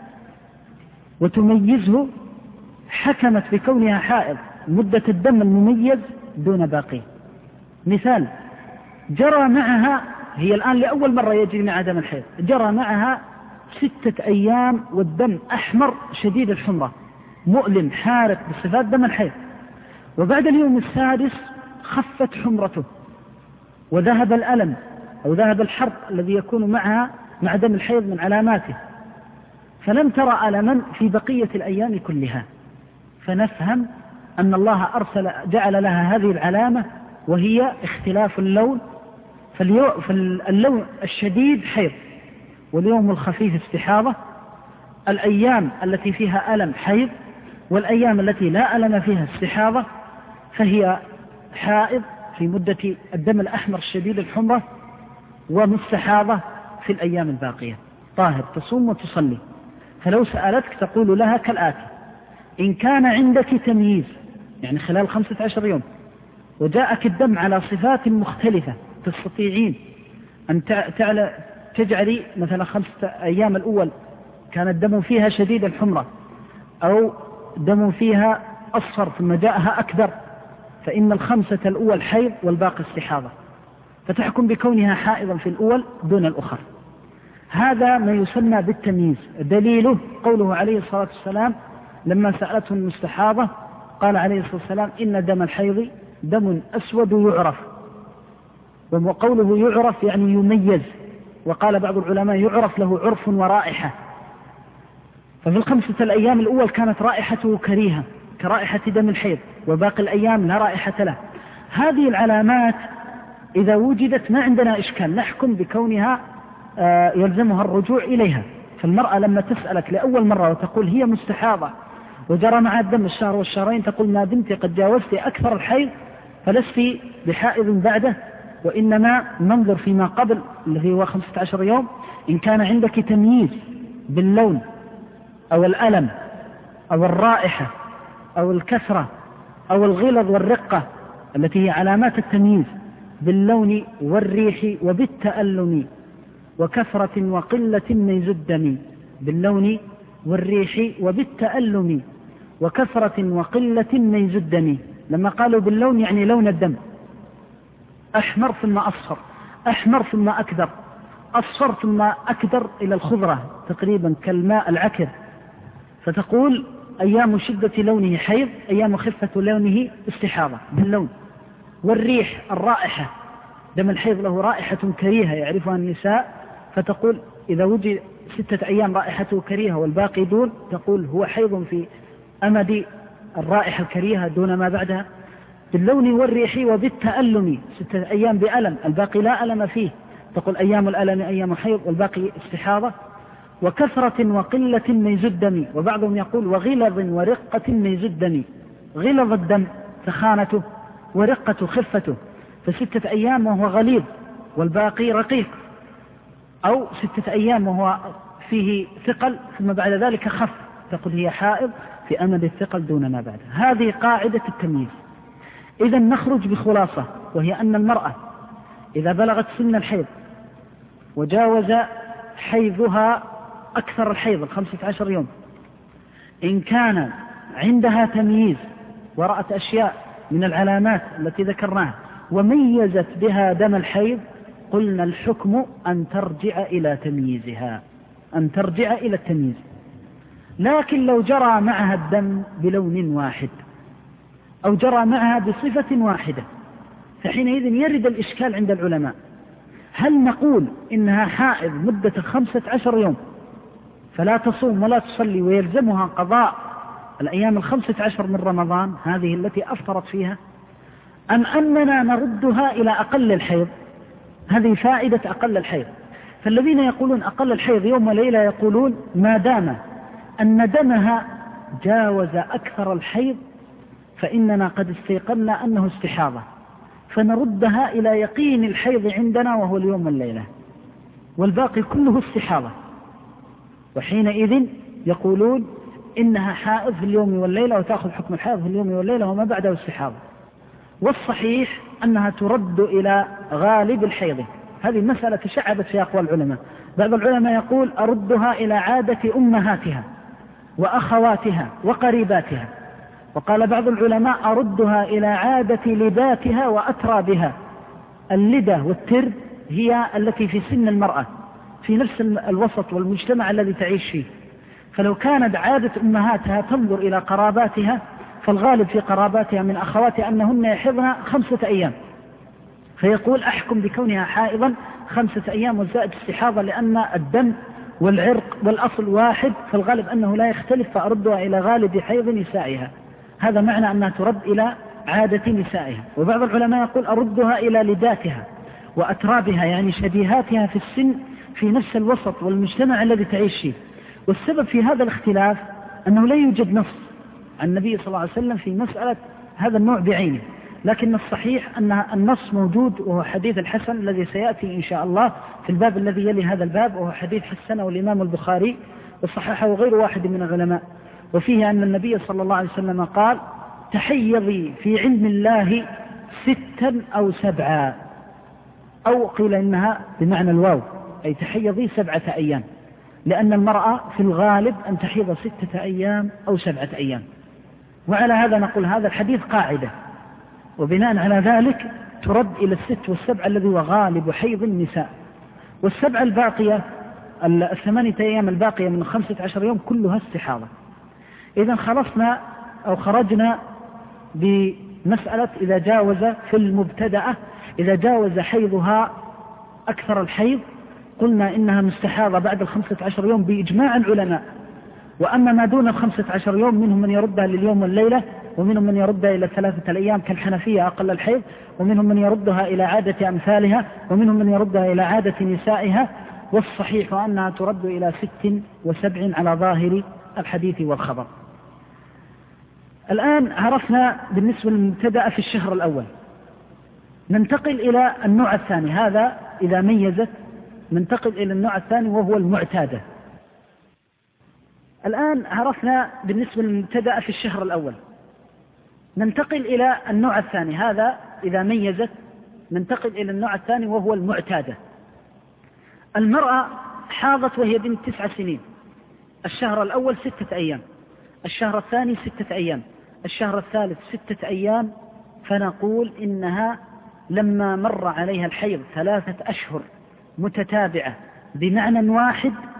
وتميزه حكمت بكونها حائض مدة الدم المميز دون باقي. مثال: جرى معها، هي الآن لأول مرة يجري معها دم الحيض، جرى معها 6 أيام والدم أحمر شديد الحمرة مؤلم حارق بصفات دم الحيض، وبعد اليوم 6 خفت حمرته وذهب الألم أو ذهب الحرق الذي يكون معها مع دم الحيض من علاماته، فلم ترى ألما في بقية الأيام كلها، فنفهم أن الله جعل لها هذه العلامة وهي اختلاف اللون. فاللون الشديد حيض، واليوم الخفيف استحاضة. الأيام التي فيها ألم حيض، والأيام التي لا ألم فيها استحاضة فهي حائض في مدة الدم الأحمر الشديد الحمرة، ومستحاضة في الأيام الباقية، طاهر تصوم وتصلي. فلو سألتك تقول لها كالآتي: إن كان عندك تمييز، يعني خلال 15 يوم وجاءك الدم على صفات مختلفة، تستطيعين أن تجعلي مثلا 5 أيام الأول كان الدم فيها شديد الحمرة، أو دم فيها أصفر ثم جاءها أكدر، فإن 5 الأول حيض والباقي استحاضة، فتحكم بكونها حائضا في الأول دون الأخر. هذا ما يسمى بالتمييز. دليله قوله عليه الصلاة والسلام لما سألته المستحاضة قال عليه الصلاة والسلام: إن دم الحيض دم أسود يعرف. وقوله يعرف يعني يميز، وقال بعض العلماء يعرف له عرف ورائحة. ففي 5 الأيام الأول كانت رائحته كريهة كرائحة دم الحيض، وباقي الأيام لا رائحة له. هذه العلامات إذا وجدت ما عندنا إشكال، نحكم بكونها يلزمها الرجوع إليها. فالمرأة لما تسألك لأول مرة وتقول هي مستحاضة وجرى معها الدم الشهر والشهرين، تقول ما دمت قد جاوزت أكثر الحيض فلست بحائض بعده، وإنما ننظر فيما قبل الذي هو 15 يوم. إن كان عندك تمييز باللون أو الألم أو الرائحة أو الكثرة أو الغلظ والرقة التي هي علامات التمييز باللون والريح وبالتألم وكثرة وقلة ميز الدم، باللون والريح وبالتألم وكثرة وقلة ميز الدم. لما قالوا باللون يعني لون الدم، أحمر ثم أصفر، أحمر ثم أكدر، أصفر ثم أكدر إلى الخضرة تقريبا كالماء العكر فتقول أيام شدة لونه حيض، أيام خفة لونه استحاضة باللون. والريح الرائحة، دم الحيض له رائحة كريهة يعرفها النساء، فتقول إذا وجد 6 أيام رائحته كريهة والباقي دون، تقول هو حيض في أمد الرائحة الكريهة دون ما بعدها. باللون والريح وبالتألم، 6 أيام بألم الباقي لا ألم فيه، تقول أيام الألم أيام حيض والباقي استحاضة. وكثرة وقلة ميز الدم، وبعضهم يقول وغلظ ورقة ميز الدم، غلظ الدم سخانته ورقة خفته، ف6 أيام وهو غليظ والباقي رقيق، أو 6 أيام وهو فيه ثقل ثم بعد ذلك خف، تقول هي حائض في أمد الثقل دون ما بعد. هذه قاعدة التمييز. إذا نخرج بخلاصة، وهي أن المرأة إذا بلغت سن الحيض وجاوز حيضها أكثر الحيض 15 يوم، إن كان عندها تمييز ورأت أشياء من العلامات التي ذكرناها وميزت بها دم الحيض، قلنا الحكم أن ترجع إلى تمييزها، أن ترجع إلى التمييز. لكن لو جرى معها الدم بلون واحد أو جرى معها بصفة واحدة، فحينئذ يرد الإشكال عند العلماء، هل نقول إنها حائض مدة 15 يوم فلا تصوم ولا تصلي ويلزمها قضاء الأيام 15 من رمضان هذه التي أفطرت فيها، أم أننا نردها إلى أقل الحيض؟ هذه فائدة أقل الحيض. فالذين يقولون أقل الحيض يوم وليلة يقولون ما دام أن دمها جاوز أكثر الحيض فإننا قد استيقنا أنه استحاضة، فنردها إلى يقين الحيض عندنا وهو اليوم والليلة، والباقي كله استحاضة، وحينئذ يقولون إنها حائض في اليوم والليلة وتأخذ حكم الحائض في اليوم والليلة وما بعده استحاضة. والصحيح أنها ترد إلى غالب الحيض. هذه المسألة تشعبت في أقوال العلماء. بعض العلماء يقول أردها إلى عادة أمهاتها وأخواتها وقريباتها، وقال بعض العلماء أردها إلى عادة لداتها وأترابها. اللدة والترب هي التي في سن المرأة في نفس الوسط والمجتمع الذي تعيش فيه، فلو كانت عادة أمهاتها تنظر إلى قراباتها، فالغالب في قراباتها من أخواتها أنهن يحضن 5 أيام، فيقول أحكم بكونها حائضا 5 أيام وزائد استحاضة، لأن الدم والعرق والأصل واحد، فالغالب أنه لا يختلف، فأردها إلى غالب حيض نسائها. هذا معنى أنها ترد إلى عادة نسائها. وبعض العلماء يقول أردها إلى لداتها وأترابها، يعني شبيهاتها في السن في نفس الوسط والمجتمع الذي تعيش فيه. والسبب في هذا الاختلاف أنه لا يوجد نص عن النبي صلى الله عليه وسلم في مسألة هذا النوع بعينه، لكن الصحيح أن النص موجود، وهو حديث الحسن الذي سيأتي إن شاء الله في الباب الذي يلي هذا الباب، وهو حديث حسنه الإمام البخاري وصححه غير واحد من العلماء، وفيه أن النبي صلى الله عليه وسلم قال تحيضي في علم الله 6 أو 7، أو قيل إنها بمعنى الواو، أي تحيضي 7 أيام، لأن المرأة في الغالب أن تحيض 6 أيام أو 7 أيام. وعلى هذا نقول هذا الحديث قاعدة، وبناء على ذلك ترد إلى 6 و7 الذي هو غالب حيض النساء. وال7 الباقية 8 أيام الباقية من 15 يوم كلها استحاضة. إذا خلصنا أو خرجنا بمسألة إذا جاوز في المبتدأة، إذا جاوز حيضها أكثر الحيض قلنا إنها مستحاضة بعد 15 يوم بإجماع العلماء. وأما ما دون 15 يوم منهم من يردها لليوم والليلة، ومنهم من يردها إلى 3 أيام كالحنفية أقل الحيض، ومنهم من يردها إلى عادة أمثالها، ومنهم من يردها إلى عادة نسائها. والصحيح أنها ترد إلى 6 و7 على ظاهر الحديث والخبر. الآن عرفنا بالنسبة للمبتدأ في الشهر الأول، ننتقل إلى النوع الثاني. هذا إذا ميزت ننتقل إلى النوع الثاني وهو المعتادة. الآن عرفنا بالنسبة للمبتدأ في الشهر الأول، ننتقل إلى النوع الثاني. هذا إذا ميزت ننتقل إلى النوع الثاني وهو المعتادة. المرأة حاضت وهي بنت 9 سنين، الشهر الأول 6 أيام، الشهر الثاني 6 أيام، الشهر الثالث 6 أيام، فنقول إنها لما مر عليها الحيض 3 أشهر متتابعة بمعنى واحد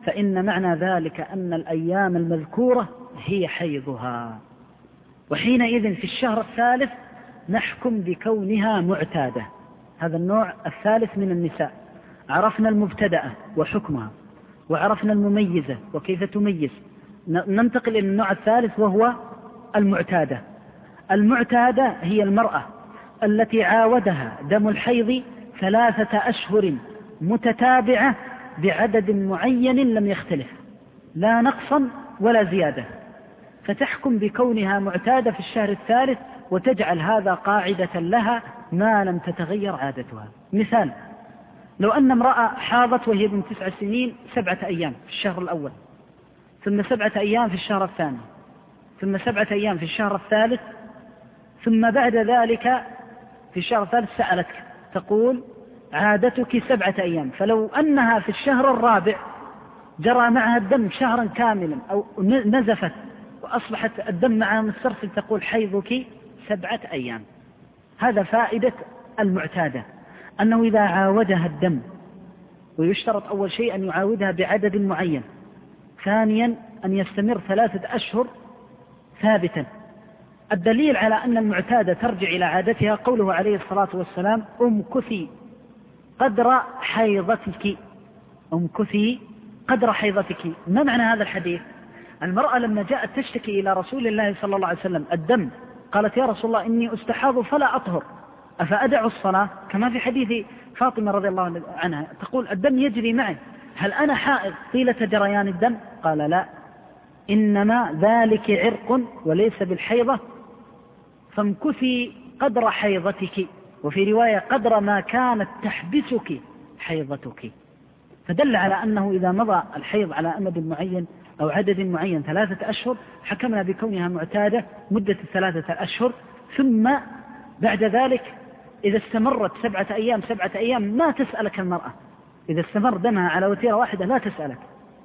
فإن معنى ذلك أن الأيام المذكورة هي حيضها، وحينئذ في الشهر الثالث نحكم بكونها معتادة. هذا النوع الثالث من النساء. عرفنا المبتدأة وحكمها، وعرفنا المميزة وكيف تميز. ننتقل إلى النوع الثالث وهو المعتادة. المعتادة هي المرأة التي عاودها دم الحيض 3 أشهر متتابعة بعدد معين لم يختلف، لا نقصا ولا زيادة، فتحكم بكونها معتادة في الشهر الثالث، وتجعل هذا قاعدة لها ما لم تتغير عادتها. مثال: لو أن امرأة حاضت وهي من 9 سنين 7 أيام في الشهر الأول، ثم 7 أيام في الشهر الثاني، ثم 7 أيام في الشهر الثالث، ثم بعد ذلك في الشهر الثالث سألتك تقول عادتك 7 أيام، فلو أنها في الشهر الرابع جرى معها الدم شهرا كاملا أو نزفت وأصبحت الدم معها مسترسل تقول حيضك 7 أيام. هذا فائدة المعتادة، أنه إذا عاودها الدم، ويشترط أول شيء أن يعاودها بعدد معين، ثانيا أن يستمر 3 أشهر ثابتا. الدليل على أن المعتادة ترجع إلى عادتها قوله عليه الصلاة والسلام: امكثي قدر حيضتك، امكثي قدر حيضتك. ما معنى هذا الحديث؟ المرأة لما جاءت تشتكي إلى رسول الله صلى الله عليه وسلم الدم، قالت: يا رسول الله إني أستحاض فلا أطهر، أفأدع الصلاة؟ كما في حديث فاطمة رضي الله عنها تقول: الدم يجري معي، هل أنا حائض طيلة جريان الدم؟ قال: لا، إنما ذلك عرق وليس بالحيضة، فامكثي قدر حيضتك، وفي رواية قدر ما كانت تحبسك حيضتك. فدل على أنه إذا مضى الحيض على أمد معين أو عدد معين 3 أشهر حكمنا بكونها معتادة مدة 3 أشهر، ثم بعد ذلك إذا استمرت 7 أيام 7 أيام ما تسألك المرأة، إذا استمر دمها على وتيرة واحدة لا تسألك،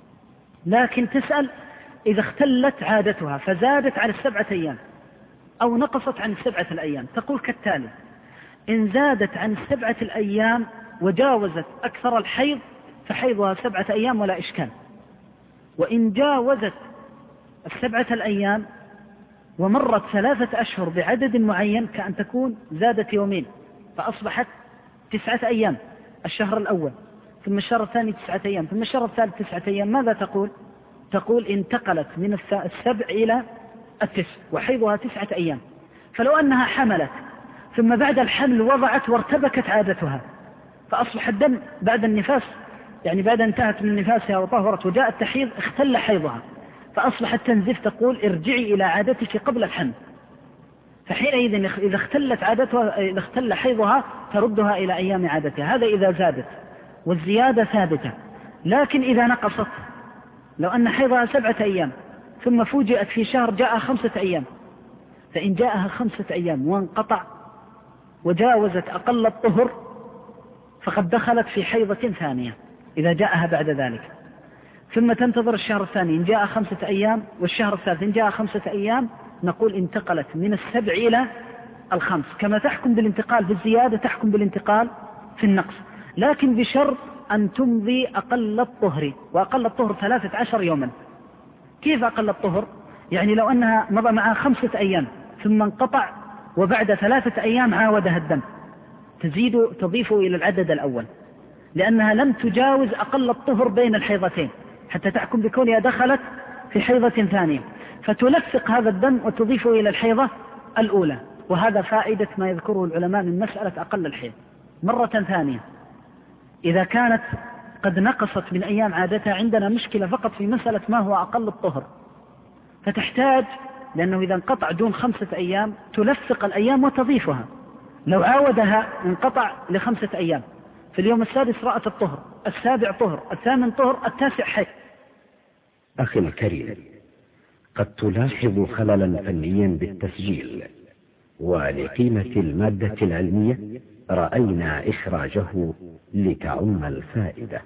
لكن تسأل إذا اختلت عادتها فزادت على 7 أيام أو نقصت عن 7 الأيام، تقول كالتالي: إن زادت عن 7 الأيام وجاوزت أكثر الحيض فحيضها 7 أيام ولا إشكال، وإن جاوزت 7 الأيام ومرت 3 أشهر بعدد معين، كأن تكون زادت يومين فأصبحت 9 أيام الشهر الأول، ثم الشهر الثاني 9 أيام، ثم الشهر الثالث 9 أيام، ماذا تقول؟ تقول انتقلت من 7 إلى 9 وحيضها 9 أيام. فلو أنها حملت ثم بعد الحمل وضعت وارتبكت عادتها فأصبح الدم بعد النفاس، يعني بعد انتهت من نفاسها وطهرت وجاء التحيض اختل حيضها فأصبحت تنزف، تقول ارجعي إلى عادتك قبل الحمل. فحينئذ إذا اختلت عادتها، إذا اختل حيضها تردها إلى أيام عادتها. هذا إذا زادت، والزيادة ثابتة. لكن إذا نقصت، لو أن حيضها 7 أيام ثم فوجئت في شهر جاء 5 أيام، فإن جاءها 5 أيام وانقطع وجاوزت أقل الطهر فقد دخلت في حيضة ثانية إذا جاءها بعد ذلك، ثم تنتظر الشهر الثاني إن جاء 5 أيام، والشهر الثالث إن جاء 5 أيام، نقول انتقلت من 7 إلى 5. كما تحكم بالانتقال في الزيادة تحكم بالانتقال في النقص، لكن بشرط أن تمضي أقل الطهر، وأقل الطهر 13 يوما. كيف أقل الطهر؟ يعني لو أنها مضى معها 5 أيام ثم انقطع وبعد 3 أيام عاودها الدم، تضيف إلى العدد الأول، لأنها لم تجاوز أقل الطهر بين الحيضتين حتى تحكم بكونها دخلت في حيضة ثانية، فتلفق هذا الدم وتضيفه إلى الحيضة الأولى. وهذا فائدة ما يذكره العلماء من مسألة أقل الحيض. مرة ثانية، إذا كانت قد نقصت من أيام عادتها، عندنا مشكلة فقط في مسألة ما هو أقل الطهر، فتحتاج، لأنه إذا انقطع دون 5 أيام تلفق الأيام وتضيفها. لو عاودها انقطع ل5 أيام، في اليوم السادس رأت الطهر، السابع طهر، الثامن طهر، التاسع حيض. أخي الكريم، قد تلاحظ خللا فنيا بالتسجيل، ولقيمة المادة العلمية رأينا إخراجه لتعم الفائدة.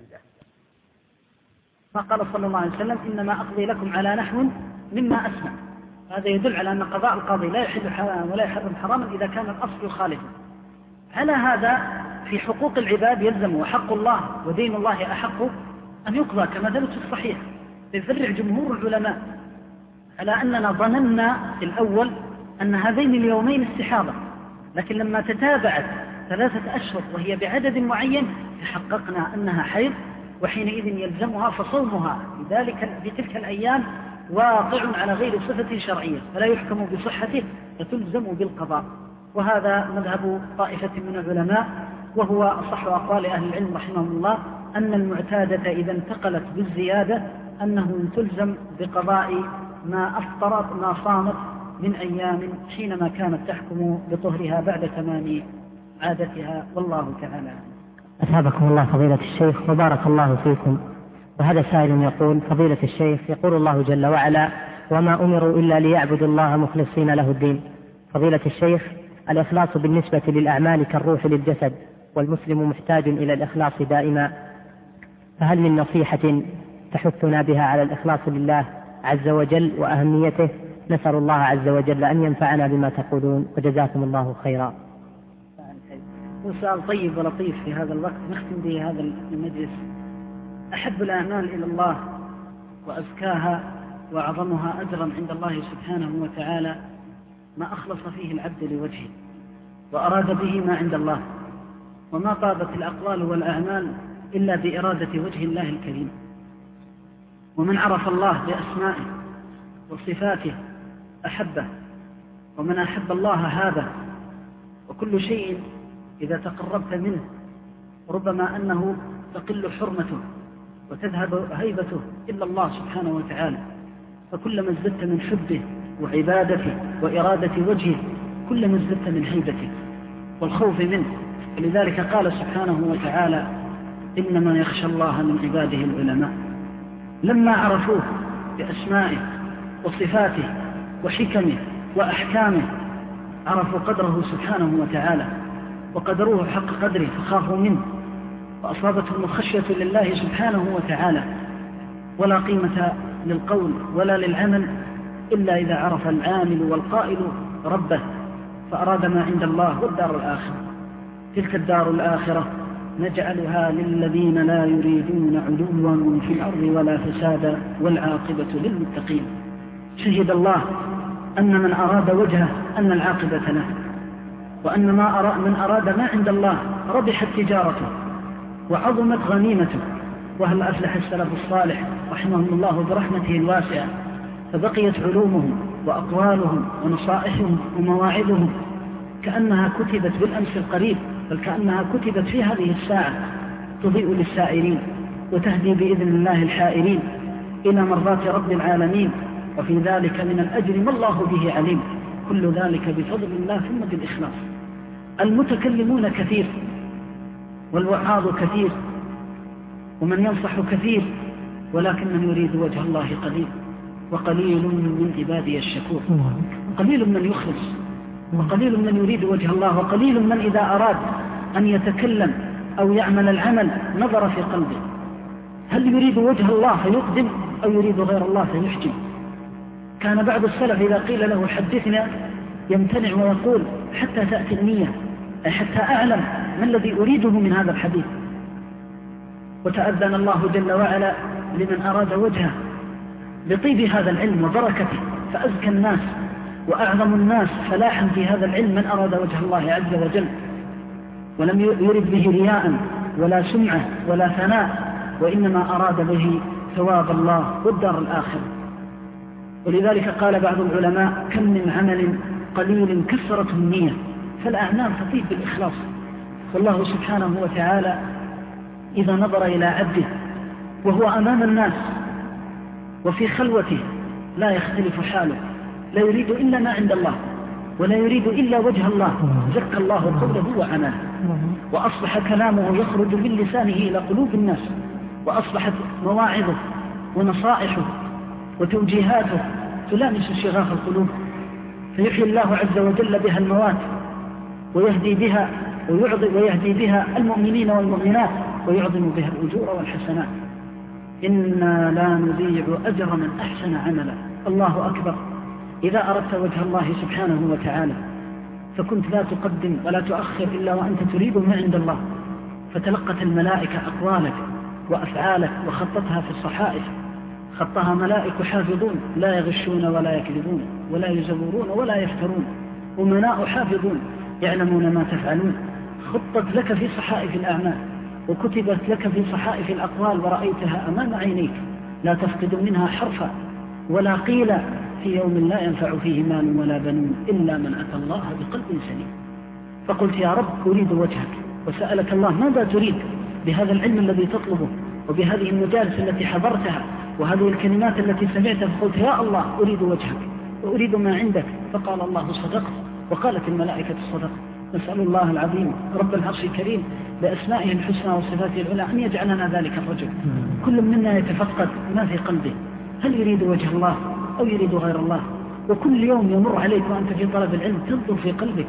ما قال صلى الله عليه وسلم: إنما أقضي لكم على نحو مما أسمع. هذا يدل على أن قضاء القاضي لا يحل حراما ولا يحرم حراما إذا كان الأصل خالفا. على هذا في حقوق العباد يلزم، وحق الله ودين الله أحق أن يقضى كما ثبت في الصحيح. يفرع جمهور العلماء على أننا ظننا في الأول أن هذين اليومين استحاضة، لكن لما تتابعت 3 أشهر وهي بعدد معين تحققنا أنها حيض، وحينئذ يلزمها فصومها في تلك الأيام واقع على غير صفة شرعية فلا يحكم بصحته فتلزم بالقضاء. وهذا مذهب طائفة من العلماء، وهو أصح أقوال أهل العلم رحمهم الله، أن المعتادة إذا انتقلت بالزيادة أنه تلزم بقضاء ما أفطرت ما صامت من أيام حينما كانت تحكم بطهرها بعد تمام عادتها، والله تعالى. أثابكم الله فضيلة الشيخ وبارك الله فيكم. وهذا سائل يقول: فضيلة الشيخ، يقول الله جل وعلا: وما أمروا إلا ليعبدوا الله مخلصين له الدين. فضيلة الشيخ، الإخلاص بالنسبة للأعمال كالروح للجسد، والمسلم محتاج إلى الإخلاص دائما، فهل من نصيحة تحثنا بها على الإخلاص لله عز وجل وأهميته؟ نسأل الله عز وجل أن ينفعنا بما تقولون، وجزاكم الله خيرا. سؤال طيب ولطيف في هذا الوقت نختم به هذا المجلس. أحب الأعمال إلى الله وأزكاها وأعظمها أجرا عند الله سبحانه وتعالى ما أخلص فيه العبد لوجهه وأراد به ما عند الله، وما طابت الأقوال والأعمال إلا بإرادة وجه الله الكريم. ومن عرف الله بأسمائه وصفاته أحبه، ومن أحب الله هذا. وكل شيء إذا تقربت منه ربما أنه تقل حرمته وتذهب هيبته إلا الله سبحانه وتعالى، فكلما ازددت من حبه وعبادته وإرادة وجهه كلما ازددت من هيبته والخوف منه. ولذلك قال سبحانه وتعالى: إنما يخشى الله من عباده العلماء. لما عرفوه بأسمائه وصفاته وحكمه وأحكامه عرفوا قدره سبحانه وتعالى وقدروه حق قدره فخافوا منه، وأصابتهم الخشية لله سبحانه وتعالى. ولا قيمة للقول ولا للعمل إلا إذا عرف العامل والقائل ربه فأراد ما عند الله والدار الآخرة. تلك الدار الآخرة نجعلها للذين لا يريدون علوا في الأرض ولا فسادا والعاقبة للمتقين. شهد الله أن من أراد وجهه أن العاقبة له، وأن من أراد ما عند الله ربحت تجارته وعظمت غنيمته. وهل أفلح السلف الصالح رحمهم الله برحمته الواسعة، فبقيت علومهم وأقوالهم ونصائحهم ومواعظهم كأنها كتبت بالأمس القريب، بل كأنها كتبت في هذه الساعة، تضيء للسائرين وتهدي بإذن الله الحائرين إلى مرضات رب العالمين. وفي ذلك من الأجر ما الله به عليم. كل ذلك بفضل الله ثم بالإخلاص. المتكلمون كثير والوعاظ كثير ومن ينصح كثير، ولكن من يريد وجه الله قليل، وقليل من عبادي الشكور. قليل من يخلص، وقليل من يريد وجه الله، وقليل من إذا أراد أن يتكلم أو يعمل العمل نظر في قلبه هل يريد وجه الله فيقدم أو يريد غير الله فيحجم. كان بعض السلف إذا قيل له حدثنا يمتنع ويقول حتى تأتي النية، أي حتى أعلم ما الذي أريده من هذا الحديث. وتأذن الله جل وعلا لمن أراد وجهه بطيب هذا العلم وبركته، فأزكى الناس وأعظم الناس فلاحا في هذا العلم من أراد وجه الله عز وجل، ولم يرد به رياء ولا سمعة ولا ثناء، وإنما أراد به ثواب الله والدار الآخرة. ولذلك قال بعض العلماء: كم من عمل قليل كثرته النية، فالأعمال تطيب بالإخلاص. والله سبحانه وتعالى إذا نظر إلى عبده وهو أمام الناس وفي خلوته لا يختلف حاله، لا يريد إلا ما عند الله ولا يريد إلا وجه الله، زكى الله قوله وعمله، وأصبح كلامه يخرج من لسانه إلى قلوب الناس، وأصبحت مواعظه ونصائحه وتوجيهاته تلامس شغاف القلوب، فيحيي الله عز وجل بها الموات ويهدي بها المؤمنين والمؤمنات ويعظم بها الأجور والحسنات. إنا لا نضيع أجر من أحسن عملا. الله أكبر. إذا أردت وجه الله سبحانه وتعالى فكنت لا تقدم ولا تؤخر إلا وأنت تريد ما عند الله، فتلقت الملائكة أقوالك وأفعالك وخطتها في الصحائف، خطها ملائك حافظون لا يغشون ولا يكذبون ولا يزورون ولا يفترون، أمناء حافظون يعلمون ما تفعلون. خطت لك في صحائف الأعمال وكتبت لك في صحائف الأقوال ورأيتها أمام عينيك، لا تفقد منها حرفا. ولا قيل في يوم لا ينفع فيه مال ولا بنون إلا من أتى الله بقلب سليم. فقلت يا رب أريد وجهك، وسألك الله ماذا تريد بهذا العلم الذي تطلبه وبهذه المجالس التي حضرتها وهذه الكلمات التي سمعتها. فقلت يا الله أريد وجهك وأريد ما عندك. فقال الله صدقت، وقالت الملائكة صدقت. نسأل الله العظيم رب العرش الكريم بأسمائه الحسنى وصفاته العلى أن يجعلنا ذلك الرجل. كل منا يتفقد ما في قلبه، هل يريد وجه الله أو يريد غير الله؟ وكل يوم يمر عليك وأنت في طلب العلم تنظر في قلبك،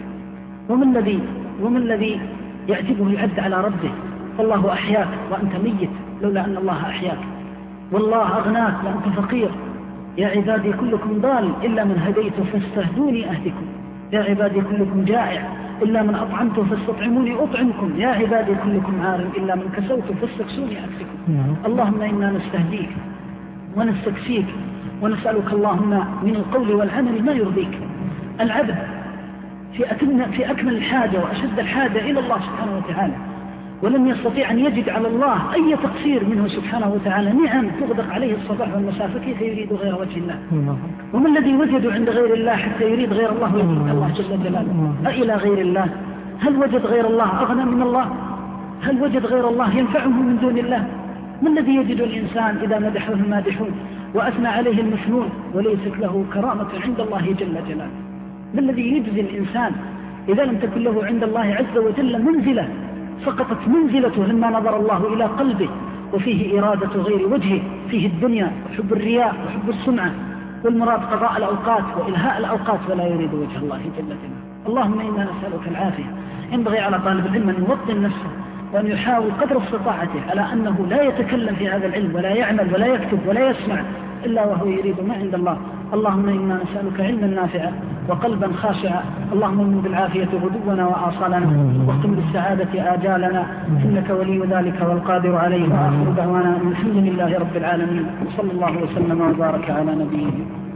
ومن الذي يعتبه العبد على ربه؟ فالله أحياك وأنت ميت لولا أن الله أحياك، والله أغناك وأنت فقير. يا عبادي كلكم ضال إلا من هديت فاستهدوني أهدكم، يا عبادي كلكم جائع إلا من أطعمت فاستطعموني أطعمكم، يا عبادي كلكم عار إلا من كسوت فاستكسوني أكسكم. اللهم إنا نستهديك ونستكفيك ونسألك اللهم من القول والعمل ما يرضيك. العبد في أكمل الحاجة وأشد الحاجة إلى الله سبحانه وتعالى، ولم يستطيع أن يجد على الله أي تقصير منه سبحانه وتعالى، نعم تغدق عليه الصباح والمساء، فكيف يريد غير وجه الله؟ وما الذي وجد عند غير الله حتى يريد غير الله ويترك الله جل جلاله؟ أإلى غير الله؟ هل وجد غير الله أغنى من الله؟ هل وجد غير الله ينفعه من دون الله؟ ما الذي يجد الإنسان إذا مدحه المادحون وأثنى عليه المثنون وليست له كرامة عند الله جل جلاله؟ ما الذي يجزي الإنسان إذا لم تكن له عند الله عز وجل منزلة؟ سقطت منزلته لما نظر الله إلى قلبه وفيه إرادة غير وجهه، فيه الدنيا وحب الرياء وحب السمعة، والمراد قضاء الأوقات وإلهاء الأوقات ولا يريد وجه الله جل جلاله. اللهم إنا نسألك العافية. ينبغي على طالب العلم أن يوطن نفسه وأن يحاول قدر استطاعته على أنه لا يتكلم في هذا العلم ولا يعمل ولا يكتب ولا يسمع إلا وهو يريد ما عند الله. اللهم إنا نسألك علما نافعا وقلبا خاشعا. اللهم امن بالعافية غدونا وآصالنا واختم بالسعادة آجالنا، إنك ولي ذلك والقادر عليه. وآخر دعوانا الحمد لله رب العالمين، وصلى الله وسلم وبارك على نبيه.